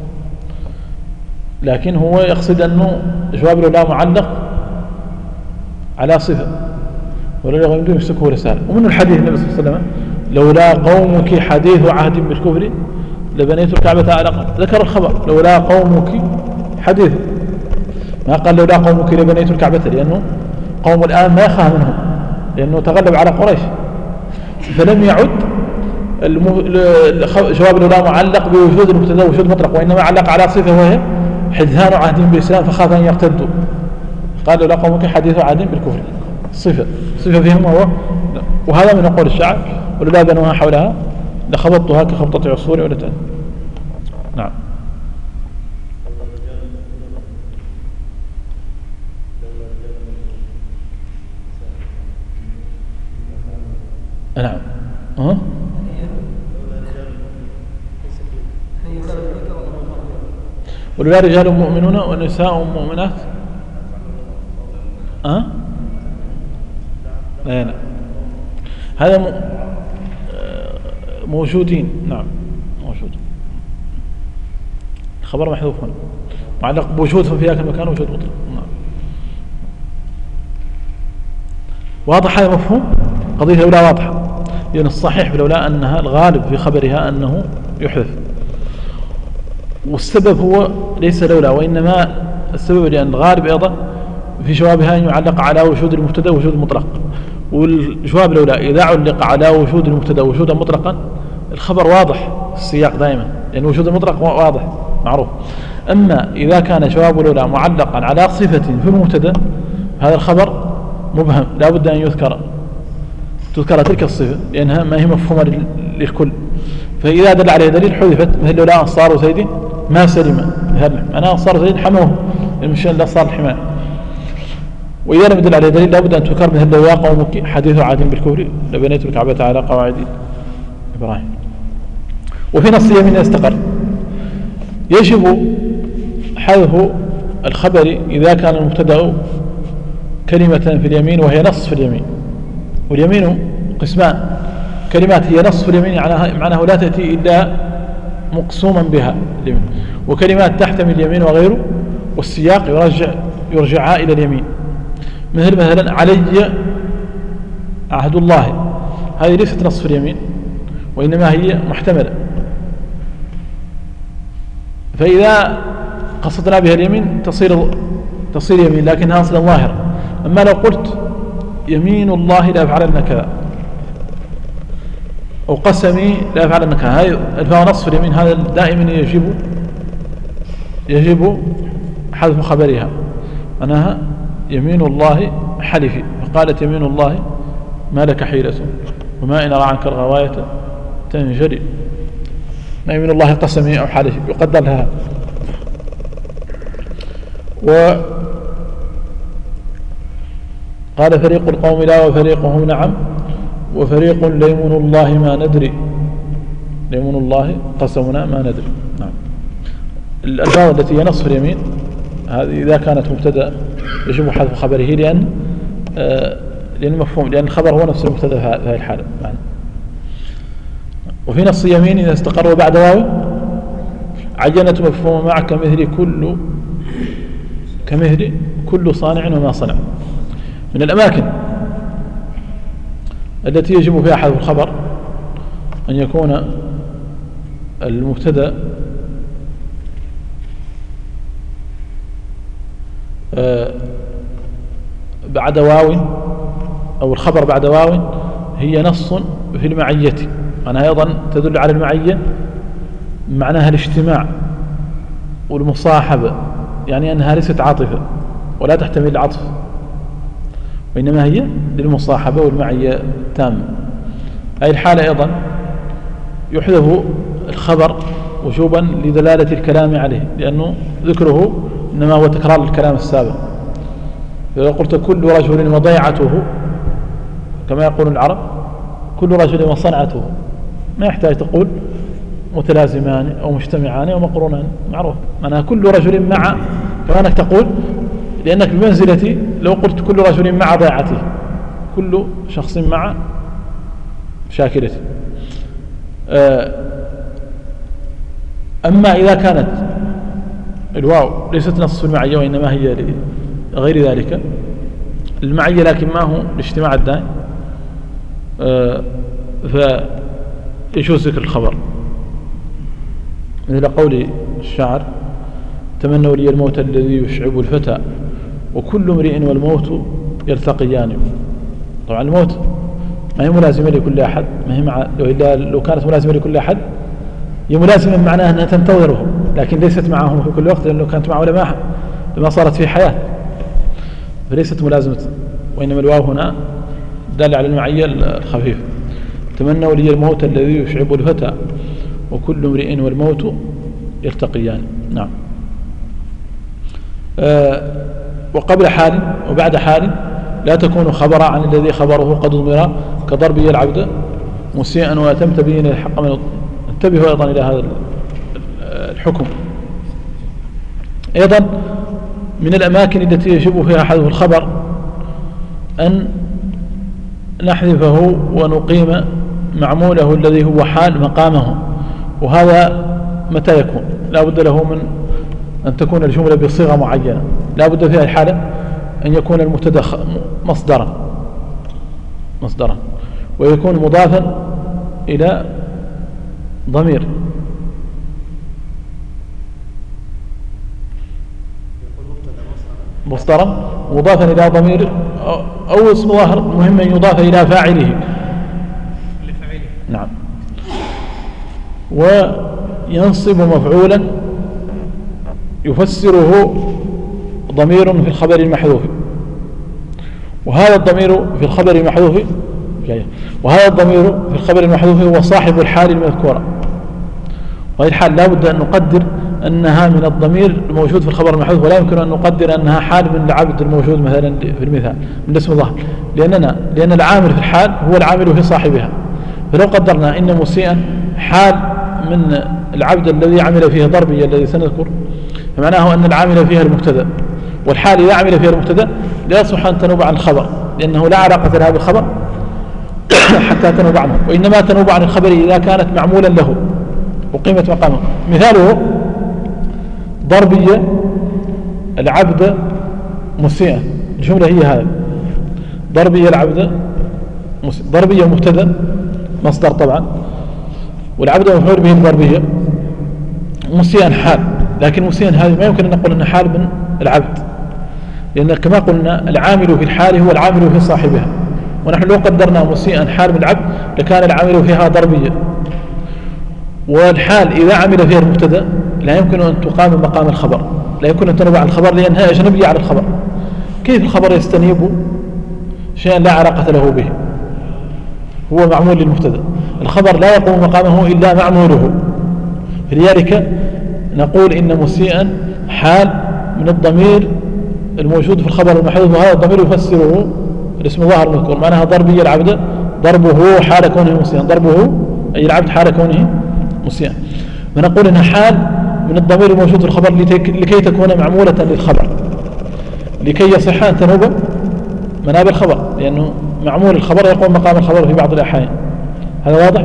لكن هو يقصد أنه جواب لولا معلق على صفة، ولولا الغمد يمسكه لسالا. ومن الحديث النبي صلى الله عليه وسلم لولا قومك حديث عهد بالكفر لبنيت الكعبة على قبر، ذكر الخبر لولا قومك حديث، ما قال لولا قومك لبنيت الكعبة، لأنه قوم الآن ما يخاف منهم، لأنه تغلب على قريش، فلم يعد جواب لولا معلق بوجود المبتدا وجود مطلق، وإنما علق على صفة وهي حدثان عهد بالإسلام فخاف أن يرتدوا، قال لولا قومك حديث عهد بالكفر، صفة فيهم هو، وهذا من قول الشاعر ولولا بنوها حولها لخبطتها كخبطة عصفور ولا تأذى. نعم. نعم. ولولا رجال مؤمنون ونساء مؤمنات لا هذا موجودين. نعم موجود، الخبر محذوف هنا معلق بوجود في ذاك المكان وجود مطلق. نعم. واضح هذا مفهوم؟ قضية الأولى واضحة، لأن الصحيح في الأولى أنها الغالب في خبرها أنه يحذف، والسبب هو ليس الأولى وإنما السبب لأن الغالب أيضا في جوابها أن يعلق على وجود المبتدا ووجود المطلق، والجواب الأولى إذا علق على وجود المبتدا وجودا مطلقا الخبر واضح في السياق دائما، لأن وجود المطلق واضح معروف. أما إذا كان جواب الأولى معلقا على صفة في المبتدا هذا الخبر مبهم، لا بد أن تذكر تلك الصفة لأنها ما هي مفهومة للكل، فإذا دل عليه دليل حذفت، مثل لولا أنصار زيد ما سلم، أنا أنصار زيد حموه المشان لا صار الحماية. وإذا لم يدل عليه دليل لا بد أن تذكر، مثل لو يا قومك حديث عاد بالكفر لبنيت الكعبة على قواعد إبراهيم. وفي نص يمين استقر يجب حذف الخبر إذا كان المبتدأ كلمة في اليمين وهي نص في اليمين، واليمين قسمان، كلمات هي نص في اليمين معناه لا تأتي إلا مقسوما بها اليمين، وكلمات تحتمل اليمين وغيره والسياق يرجعها إلى اليمين، مثلا علي عهد الله، هذه ليست نص في اليمين وإنما هي محتملة، فإذا قصدنا بها اليمين تصير يمين لكنها أصلا ظاهرة. أما لو قلت يمين الله لا يفعلن كذا أو قسمي لا يفعلن كذا، هذا الفاء نص في اليمين، هذا دائما يجب حذف خبرها، معناها يمين الله حلفي، فقالت يمين الله ما لك حيلة وما إن أرى عنك الغواية تنجري، ما يمين الله قسمي أو حلفي يقدر لها. قال فريق القوم لا وفريقهم نعم وفريق ليمن الله ما ندري، ليمن الله قسمنا ما ندري. نعم. الألفاظ التي هي نصف اليمين هذه إذا كانت مبتدأ يجب حذف خبره لأن مفهوم، لأن الخبر هو نفس المبتدأ في هذه الحالة. وفي نص يمين إذا استقر بعد واو عينت مفهوم مع كمثل كل صانع وما صنع. من الأماكن التي يجب فيها حذف الخبر أن يكون المبتدأ بعد واو أو الخبر بعد واو هي نص في المعية، أنا أيضا تدل على المعية معناها الاجتماع والمصاحبة، يعني أنها ليست عاطفة ولا تحتمل العطف وإنما هي للمصاحبة والمعية تامة. هذه الحالة أيضا يحذف الخبر وجوبا لدلالة الكلام عليه، لأنه ذكره إنما هو تكرار الكلام السابق. فإذا قلت كل رجل وضيعته كما يقول العرب كل رجل وصنعته، ما يحتاج تقول متلازمان أو مجتمعان أو مقرونان، معروف معناها كل رجل مع، كما أنك تقول لأنك بمنزلة لو قلت كل رجل مع ضيعته، كل شخص مع شاكلته. أما إذا كانت الواو ليست نص المعية وإنما هي غير ذلك المعية لكن ما هو الاجتماع الدائم، فيجوز ذكر الخبر، مثل قول الشاعر تمنوا لي الموت الذي يشعب الفتى وكل امرئ والموت يلتقيان. طبعا الموت ما هي ملازمة لكل أحد، ما هي لو كانت ملازمة لكل أحد هي ملازمة معناها أنها تنتظره، لكن ليست معهم في كل وقت، لأنه كانت معه لما صارت في حياة، فليست ملازمة، وإنما الواو هنا دل على المعية الخفيفة. تمنوا لي الموت الذي يشعب الفتى وكل امرئ والموت يلتقيان. نعم. وقبل حال وبعد حال لا تكون خبرا عن الذي خبره قد ضمر كضربي العبد مسيئا واتمت به الحق من. انتبهوا ايضا الى هذا الحكم. ايضا من الاماكن التي يجب فيها حذف الخبر ان نحذفه ونقيم معموله الذي هو حال مقامه، وهذا متى يكون؟ لا بد له من أن تكون الجملة بصيغة معينة، لا بد في هذه الحالة أن يكون المبتدأ مصدرا، مصدرا، ويكون مضافا إلى ضمير. مصدرا مضافا إلى ضمير أو اسم ظاهر، مهم أن يضاف إلى فاعله. نعم. وينصب مفعولا يفسره ضمير في الخبر المحذوف، وهذا الضمير في الخبر المحذوف هو صاحب الحال المذكورة. وهذه الحال لا بد أن نقدر أنها من الضمير الموجود في الخبر المحذوف، ولا يمكن أن نقدر أنها حال من العبد الموجود مثلا في المثال من اسم ظاهر، لأن العامل في الحال هو العامل في صاحبها. فلو قدرنا إن مسيئا حال من العبد الذي عمل فيه ضربي الذي سنذكر، فمعناه أن العامل فيها المبتدأ، والحال إذا عمل فيها المبتدأ لا يصح أن تنوب عن الخبر، لأنه لا علاقة لها بالخبر حتى تنوب عنه، وإنما تنوب عن الخبر إذا كانت معمولا له وقيمة مقامه. مثاله ضربية العبد مسيئا، الجملة هي هذا ضربية العبد ضربية مبتدأ مصدر طبعا، والعبد مفعول به الضربية، مسيئا حال. لكن مسيئا هذه ما يمكن أن نقول أنها حال من العبد، لأن كما قلنا العامل في الحال هو العامل في صاحبها، ونحن لو قدرنا مسيئا حال من العبد لكان العامل فيها ضربية. والحال إذا عمل فيها المبتدأ لا يمكن أن تقام مقام الخبر، لا يمكن أن تنوب عن الخبر لأنها أجنبية على الخبر. كيف الخبر يستنيب شيئا لا علاقة له به؟ هو معمول للمبتدأ، الخبر لا يقوم مقامه إلا معموله. فلذلك نقول إن مسيئا حال من الضمير الموجود في الخبر المحذوف، وهذا الضمير يفسره الاسم ظاهر المذكور، معناها ضربي العبد ضربه حال كونه مسيئا، ضربه أي العبد حال كونه مسيئا. ونقول إنها حال من الضمير الموجود في الخبر لكي تكون معمولة للخبر، لكي يصح أن تنوب مناب الخبر، لأنه معمول الخبر يقوم مقام الخبر في بعض الأحيان. هذا واضح؟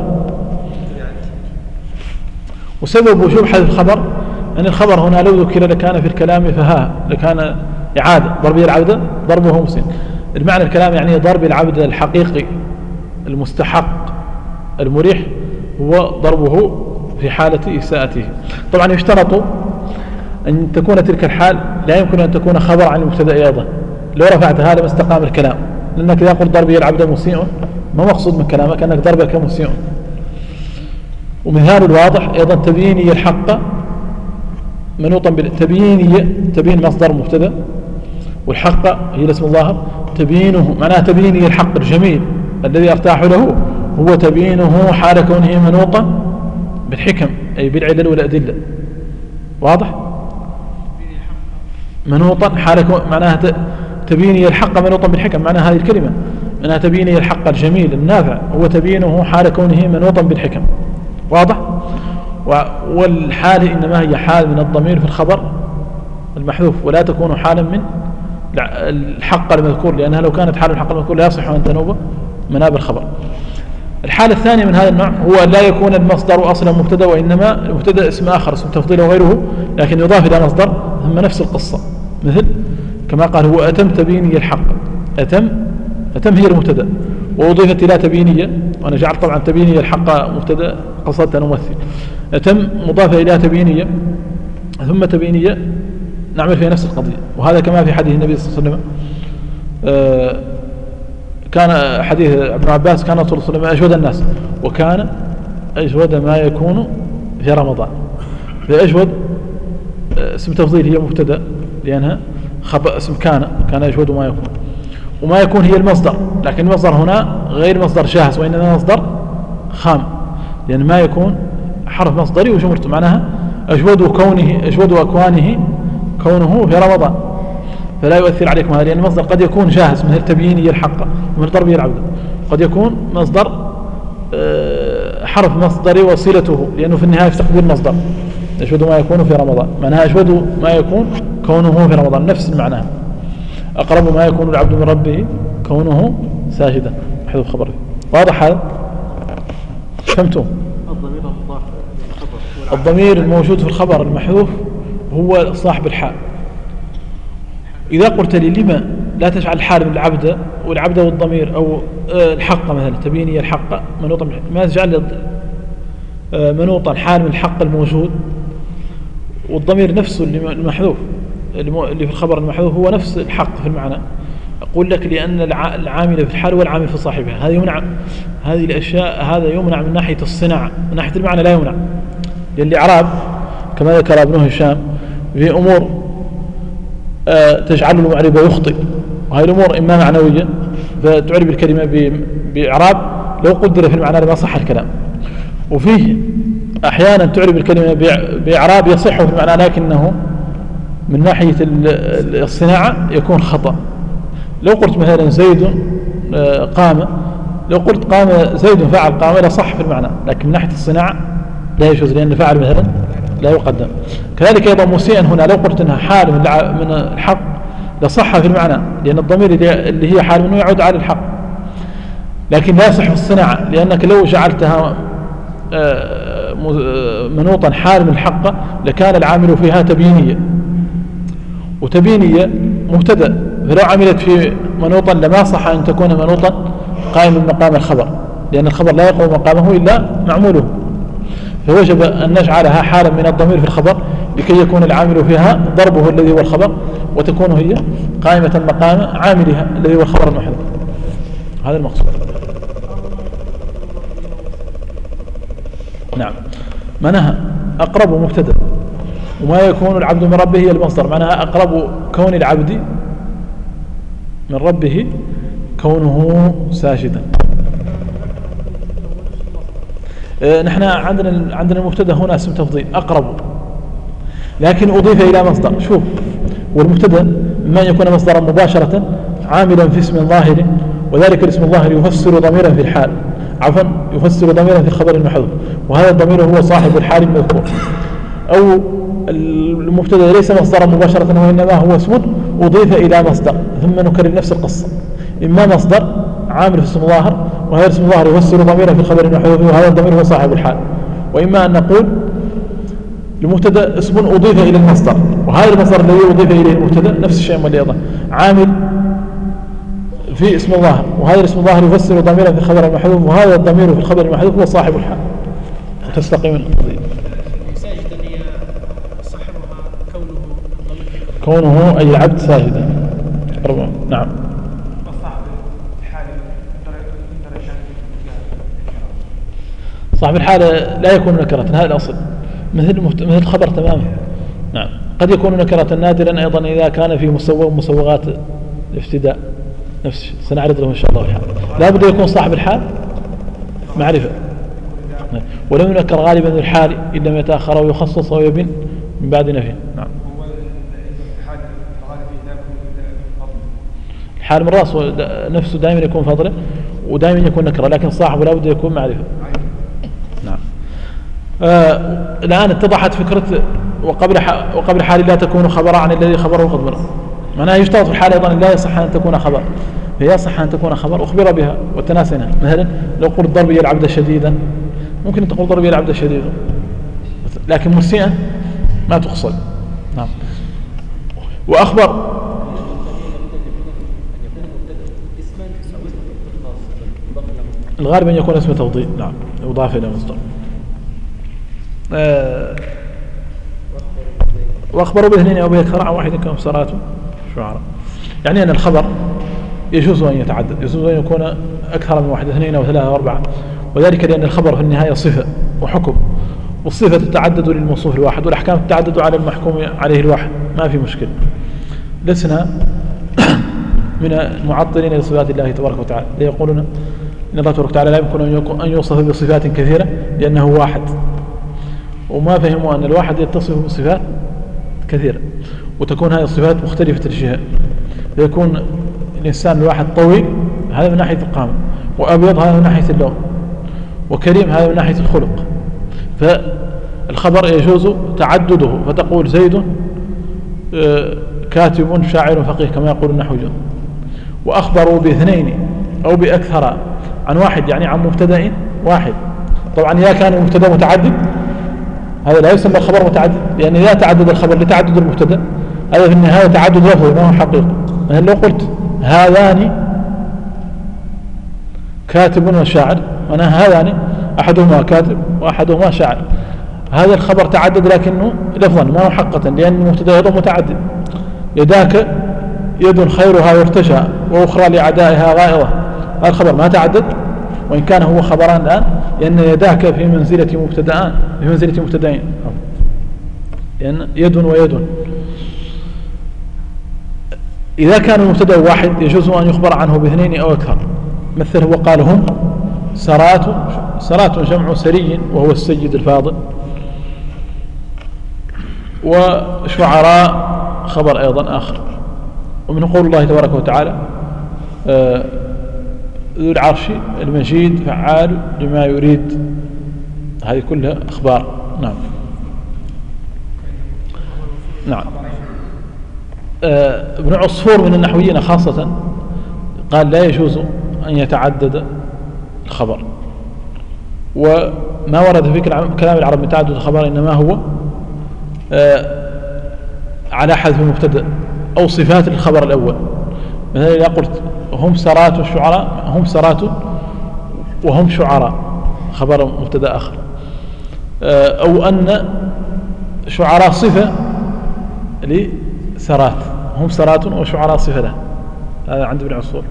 وسبب وجوب حذف الخبر أن الخبر هنا لو ذكر لكان في الكلام فها لكان إعادة ضربي العبد ضربه مسيئا. المعنى الكلام يعني ضرب العبد الحقيقي المستحق المريح هو ضربه في حالة إساءته. طبعا يشترط أن تكون تلك الحال لا يمكن أن تكون خبر عن المبتدأ أيضا، لو رفعتها لما استقام الكلام، لأنك إذا قلت ضربي العبد مسيء ما مقصود من كلامك أنك ضربك مسيء. ومثال الواضح أيضا تبييني الحق منوطا تبيين مصدر مبتدأ، والحق هي الاسم الظاهر، تبيينه معناه تبييني الحق الجميل الذي أرتاح له هو تبيينه حال كونه منوطا بالحكم أي بالعلل والأدلة. واضح؟ منوطا حال معناها تبييني الحق منوطا بالحكم، معناها هذه الكلمة معناها تبييني الحق الجميل النافع هو تبيينه حال كونه منوطا بالحكم. واضح؟ والحال إنما هي حال من الضمير في الخبر المحذوف، ولا تكون حالا من الحق المذكور، لأنها لو كانت حال الحق المذكور لا يصح أن تنوب مناب الخبر. الحالة الثانية من هذا النوع هو لا يكون المصدر أصلا مبتدا، وإنما المبتدا اسم آخر اسم تفضيل وغيره، لكن يضاف إلى مصدر ثم نفس القصة، مثل كما قال هو أتم تبيني الحق. أتم هي المبتدا وأضيفت إلى تبينية، وأنا جعلت طبعا تبيني الحق مبتدا قصدت أن أمثل. أتم مضافة إلى تبينية ثم تبينية نعمل فيها نفس القضية. وهذا كما في حديث النبي صلى الله عليه وسلم، كان حديث ابن عباس كان رسول الله صلى الله عليه وسلم أجود الناس، وكان أجود ما يكون في رمضان. فأجود اسم تفضيل هي مبتدا لأنها اسم كان أجود ما يكون، وما يكون هي المصدر، لكن المصدر هنا غير مصدر شاهز وإنما مصدر خام، لأن ما يكون حرف مصدري وجمرته، معناها أجود أكوانه كونه في رمضان، فلا يؤثر عليكم هذا، لأن المصدر قد يكون جاهز مثل تبييني الحق ومثل ضربي العبد، قد يكون مصدر حرف مصدري وصلته، لأنه في النهاية في تقدير مصدر أجود ما يكون في رمضان، معناها أجود ما يكون كونه في رمضان، نفس المعنى. أقرب ما يكون العبد من ربه كونه ساجدا، حذف خبره. واضح هذا؟ فهمتم؟ الضمير الموجود في الخبر المحذوف هو صاحب الحال. إذا قلت لي لما لا تجعل الحال من العبد والعبد والضمير أو الحق مثلا تبيني الحق منوطا، ما تجعل منوطا الحال من الحق الموجود، والضمير نفسه المحذوف اللي في الخبر المحذوف هو نفس الحق في المعنى. أقول لك لأن العامل في الحال هو العامل في صاحبها، هذا يمنع، هذه الأشياء هذا يمنع من ناحية الصناعة، من ناحية المعنى لا يمنع، لأن الإعراب كما ذكر ابن هشام في أمور تجعل المعرب يخطئ، وهذه الأمور إما معنوية فتعرب الكلمة بإعراب لو قدر في المعنى لما صح الكلام، وفيه أحيانا تعرب الكلمة بإعراب يصح في المعنى لكنه من ناحية الصناعة يكون خطأ. لو قلت مثلا زيد قام، لو قلت قام زيد فعل قام لا صح في المعنى، لكن من ناحية الصناعة لا يجوز لأن فعل مثلا لا يقدم. كذلك أيضا مسيئا هنا لو قلت أنها حال من الحق لصح في المعنى، لأن الضمير اللي هي حال منه يعود على الحق، لكن لا يصح في الصناعة، لأنك لو جعلتها منوطا حال من الحق لكان العامل فيها تبيينية، وتبيينية مبتدأ، فلو عملت في منوطا لما صح أن تكون منوطا قائم مقام الخبر، لأن الخبر لا يقوم مقامه إلا معموله، فوجب أن نجعلها حالا من الضمير في الخبر لكي يكون العامل فيها ضربه الذي هو الخبر، وتكون هي قائمة مقام عاملها الذي هو الخبر المحذوف. هذا المقصود. نعم. معناها أقرب مبتدأ، وما يكون العبد من ربه هي المصدر، معناها أقرب كون العبد من ربه كونه ساجدا. نحن عندنا المبتدا هنا اسم تفضيل أقرب، لكن أضيف إلى مصدر. شوف، والمبتدا إما أن يكون مصدرا مباشرة عاملا في اسم ظاهر، وذلك الاسم الظاهر يفسر ضميرا في الحال، عفوا يفسر ضميرا في الخبر المحذوف، وهذا الضمير هو صاحب الحال المذكور. أو المبتدا ليس مصدرا مباشرة وإنما هو اسم أضيف إلى مصدر، ثم نكرر نفس القصة، إما مصدر عامل في اسم ظاهر وهذا اسم ظاهر يفسر ضميرا في الخبر المحذوف وهذا الضمير هو صاحب الحال، وإما أن نقول المبتدا اسم أضيف إلى المصدر، وهذا المصدر الذي أضيف إليه المبتدا نفس الشيء واللياضة عامل في اسم الظاهر، وهذا الاسم الظاهر يفسر ضميرا في الخبر المحذوف وهذا الضمير في الخبر المحذوف هو صاحب الحال، وتستقيم القضية. كونه أي العبد ساجدا. نعم. صاحب الحالة لا يكون نكرة، هذا الأصل، مثل الخبر تماما. نعم. قد يكون نكرة نادرا أيضا إذا كان في مسوغات الافتداء، نفس الشيء سنعرض له إن شاء الله الحال. لا بد يكون صاحب الحال معرفة، ولم ينكر غالبا الحال إن لم يتأخر أو يخصص أو يبن من بعد نفي. نعم. الحال من الرأس نفسه دائما يكون فضله ودائما يكون نكرة، لكن صاحبه لا بد يكون معرفة. نعم. الآن اتضحت فكرة وقبل حال لا تكون خبرا عن الذي خبره قد مر، معناها يشترط في الحال أيضا لا يصح أن تكون خبر، هي يصح أن تكون خبر أخبر بها وتناسينا. مثلا لو قلت ضربي العبد شديدا ممكن أن تقول ضربي العبد شديدا، لكن مسيئا ما تقصد. نعم. وأخبر الغالب أن يكون اسم تفضيل. نعم. يضاف إلى مصدر. وأخبروا باثنين أو بأكثر عن واحد كمبصرات شعراء، يعني أن الخبر يجوز أن يتعدد، يجوز أن يكون أكثر من واحد، اثنين أو ثلاثة أو أربعة، وذلك لأن الخبر في النهاية صفة وحكم، والصفة تتعدد للموصوف الواحد والأحكام تتعدد على المحكوم عليه الواحد، ما في مشكلة. لسنا من المعطلين لصفات الله تبارك وتعالى، يقولون إن الله تبارك وتعالى لا يمكن أن يوصف بصفات كثيرة لأنه واحد، وما فهموا أن الواحد يتصف بصفات كثيرة وتكون هذه الصفات مختلفة الجهة، فيكون الإنسان الواحد طويل هذا من ناحية القامة، وأبيض هذا من ناحية اللون، وكريم هذا من ناحية الخلق. فالخبر يجوز تعدده، فتقول زيد كاتب شاعر فقيه كما يقول النحويون. وأخبروا باثنين أو بأكثر عن واحد، يعني عن مبتدأ واحد. طبعا إذا كان المبتدأ متعدد هذا لا يسمى الخبر متعدد، لأن إذا تعدد الخبر لتعدد المبتدأ هذا في النهاية تعدد لفظي ما هو حقيقي. مثلا لو قلت هذان كاتب وشاعر، معناها هذان أحدهما كاتب وأحدهما شاعر. هذا الخبر تعدد لكنه لفظا ما محققا، لأن المبتدا أيضا متعدد. يداك يد خيرها يرتشى وأخرى لعدائها غائضة. هذا الخبر ما تعدد وإن كان هو خبران الآن، لأن يداك في منزلة مبتدأين، في منزلة مبتدأين، لأن يد ويد. إذا كان المبتدأ واحد يجوز أن يخبر عنه باثنين أو أكثر. مثل هو قال هم سرات، سرات جمع سري وهو السيد الفاضل، وشعراء خبر أيضا آخر. ومن قول الله تبارك وتعالى ذو العرش المجيد فعال لما يريد. هذه كلها أخبار. نعم. نعم. ابن عصفور من النحويين خاصة قال لا يجوز أن يتعدد الخبر، وما ورد في كلام العرب من تعدد الخبر إنما هو على حذف المبتدأ أو صفات الخبر الأول. مثلا إذا قلت هم سرات الشعراء، هم سرات وهم شعراء خبر مبتدأ آخر، أو أن شعراء صفة لسرات، هم سرات وشعراء صفة له. هذا عند ابن عصفور.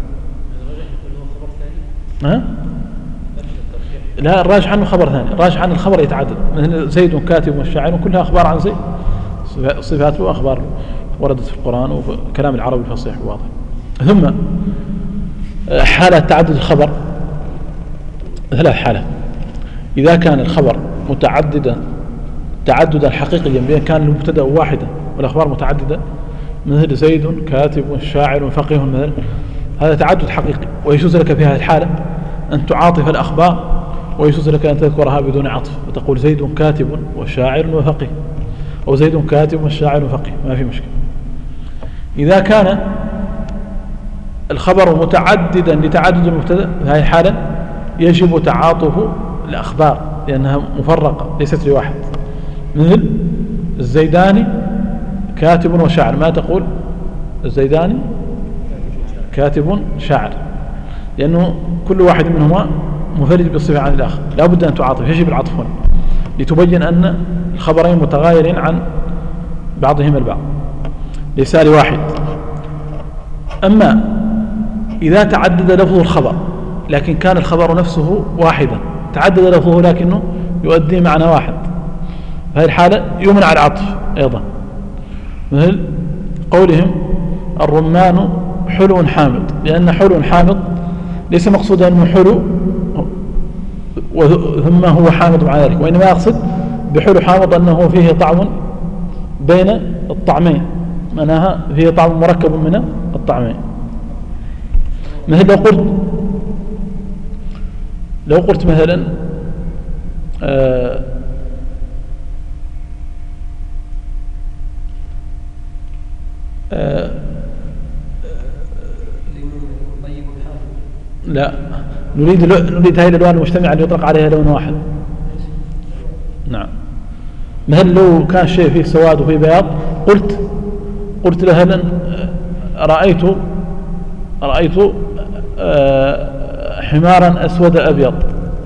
لا، الراجح عنه خبر ثاني، الراجح عن الخبر يتعدد، مثل زيد كاتب والشاعر، وكلها أخبار عن زيد، صفات وأخبار وردت في القرآن وكلام العرب الفصيح واضح. ثم حالة تعدد الخبر ثلاث حالات. إذا كان الخبر متعددا تعددا حقيقيا، بأن كان المبتدأ واحدا والأخبار متعددة، مثل زيد كاتب شاعر فقيه مثلا، هذا تعدد حقيقي، ويجوز لك في هذه الحالة أن تعاطف الأخبار، ويجوز لك أن تذكرها بدون عطف وتقول زيد كاتب وشاعر وفقيه، أو زيد كاتب وشاعر وفقيه، ما في مشكلة. إذا كان الخبر متعددا لتعدد المبتدأ، في هذه الحالة يجب تعاطف الأخبار لأنها مفرقة ليست لواحد. مثل الزيداني كاتب وشاعر، ما تقول الزيداني كاتب شاعر، لأنه كل واحد منهما مفرد بالصفة عن الآخر، لا بد أن تعاطف، يجب العطف هنا لتبين أن الخبرين متغايرين عن بعضهما البعض، ليس لواحد. أما إذا تعدد لفظ الخبر لكن كان الخبر نفسه واحدا، تعدد لفظه لكنه يؤدي معنى واحد، فهذه الحالة يمنع العطف أيضا. مثل قولهم الرمان حلو حامض، لأن حلو حامض ليس مقصودا أنه حلو ثم هو حامض مع ذلك، وإنما يقصد بحلو حامض أنه فيه طعم بين الطعمين، معناها فيه طعم مركب من الطعمين. مثل لو قلت مثلا لا، نريد هذه الألوان المجتمعة اللي يطلق عليها لون واحد. نعم. مثل لو كان شيء فيه سواد وفيه بياض، قلت له رأيت حمارا أسود أبيض،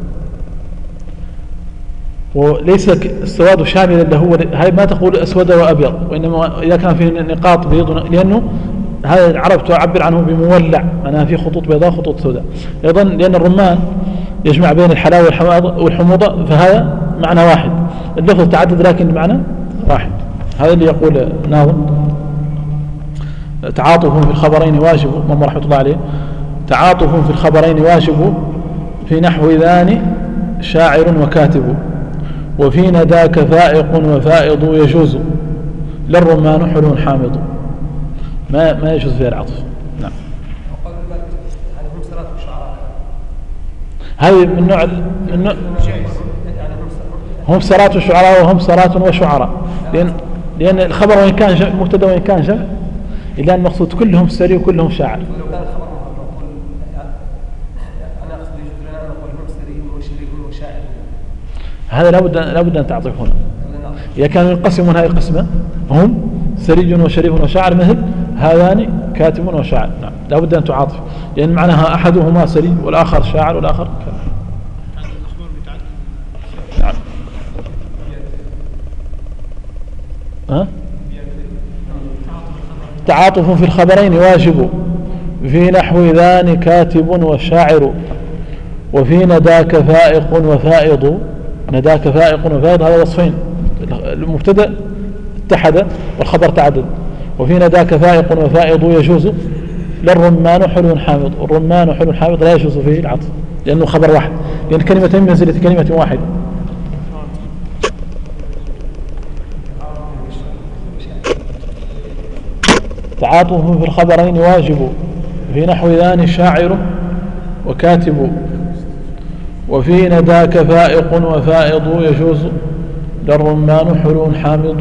وليس السواد شاملا له، هاي ما تقول أسود وأبيض، وإنما إذا كان فيه نقاط بيض، لأنه هذا العرب تعبر عنه بمولع، معناها فيه خطوط بيضاء خطوط سوداء. أيضا لأن الرمان يجمع بين الحلاوة والحموضة، فهذا معنى واحد، اللفظ تعدد لكن المعنى واحد. هذا اللي يقول ناظم تعاطف في الخبرين واجب، من رحمة الله عليه، تعاطف في الخبرين واجب في نحو ذان شاعر وكاتب، وفي نداك فائق وفائض يجوز، للرمان حلو حامض، ما يجوز فيها العطف. نعم. هم سرات وشعراء، هذه من نوع هم سرات وشعراء، وهم سرات وشعراء، لأن الخبر وإن كان مبتدا وإن كان جمع، إلا أن المقصود كلهم سري وكلهم شاعر. ولو كان الخبر أنا أقصد يجوز لنا أن نقول هم سري وشريف وشاعر، هذا لا بد أن تعطف هنا. إذا كانوا ينقسمون هذه القسمة، هم سري وشريف وشاعر، مثل هذان كاتب وشاعر. نعم لا بد أن تعاطف، لأن معناها أحدهما سليم والآخر شاعر والآخر كاتب. نعم. تعاطف في الخبرين واجب في نحو ذان كاتب وشاعر، وفي نداك فائق وفائض. نداك فائق وفائض هذا وصفين، المبتدأ اتحد والخبر تعدد. وفي نداك فائق وفائض يجوز للرمان حلو حامض. الرمان حلو حامض لا يجوز فيه العطف لأنه خبر واحد، لأن كلمتين منزلة كلمة واحدة. تعاطف في الخبرين واجب في نحو ذان شاعر وكاتب، وفي نداك فائق وفائض يجوز للرمان حلو حامض.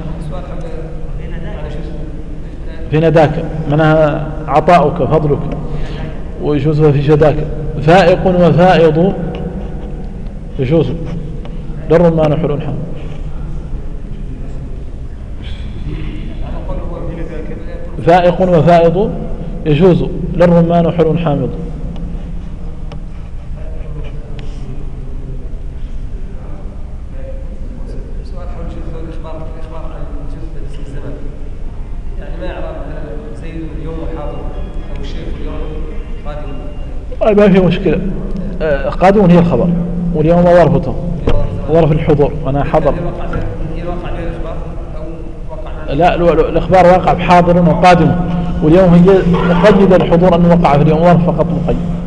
في نداك معناها عطاؤك فضلك، ويجوز في جداك. فائق وفائض يجوز للرمان حلو حامض. فائق وفائض يجوز للرمان حلو حامض. سؤال حول الإخبار عن جثة الزمان، يعني ما يعرف زيد اليوم حاضر أو الشيخ اليوم قادم. ما في مشكلة. قادم هي الخبر، واليوم ظرفته ظرف الحضور وأنا حضر. لا الإخبار واقع بحاضر وقادم، واليوم هي مقيد الحضور أنه وقع في اليوم ظرف فقط مقيد.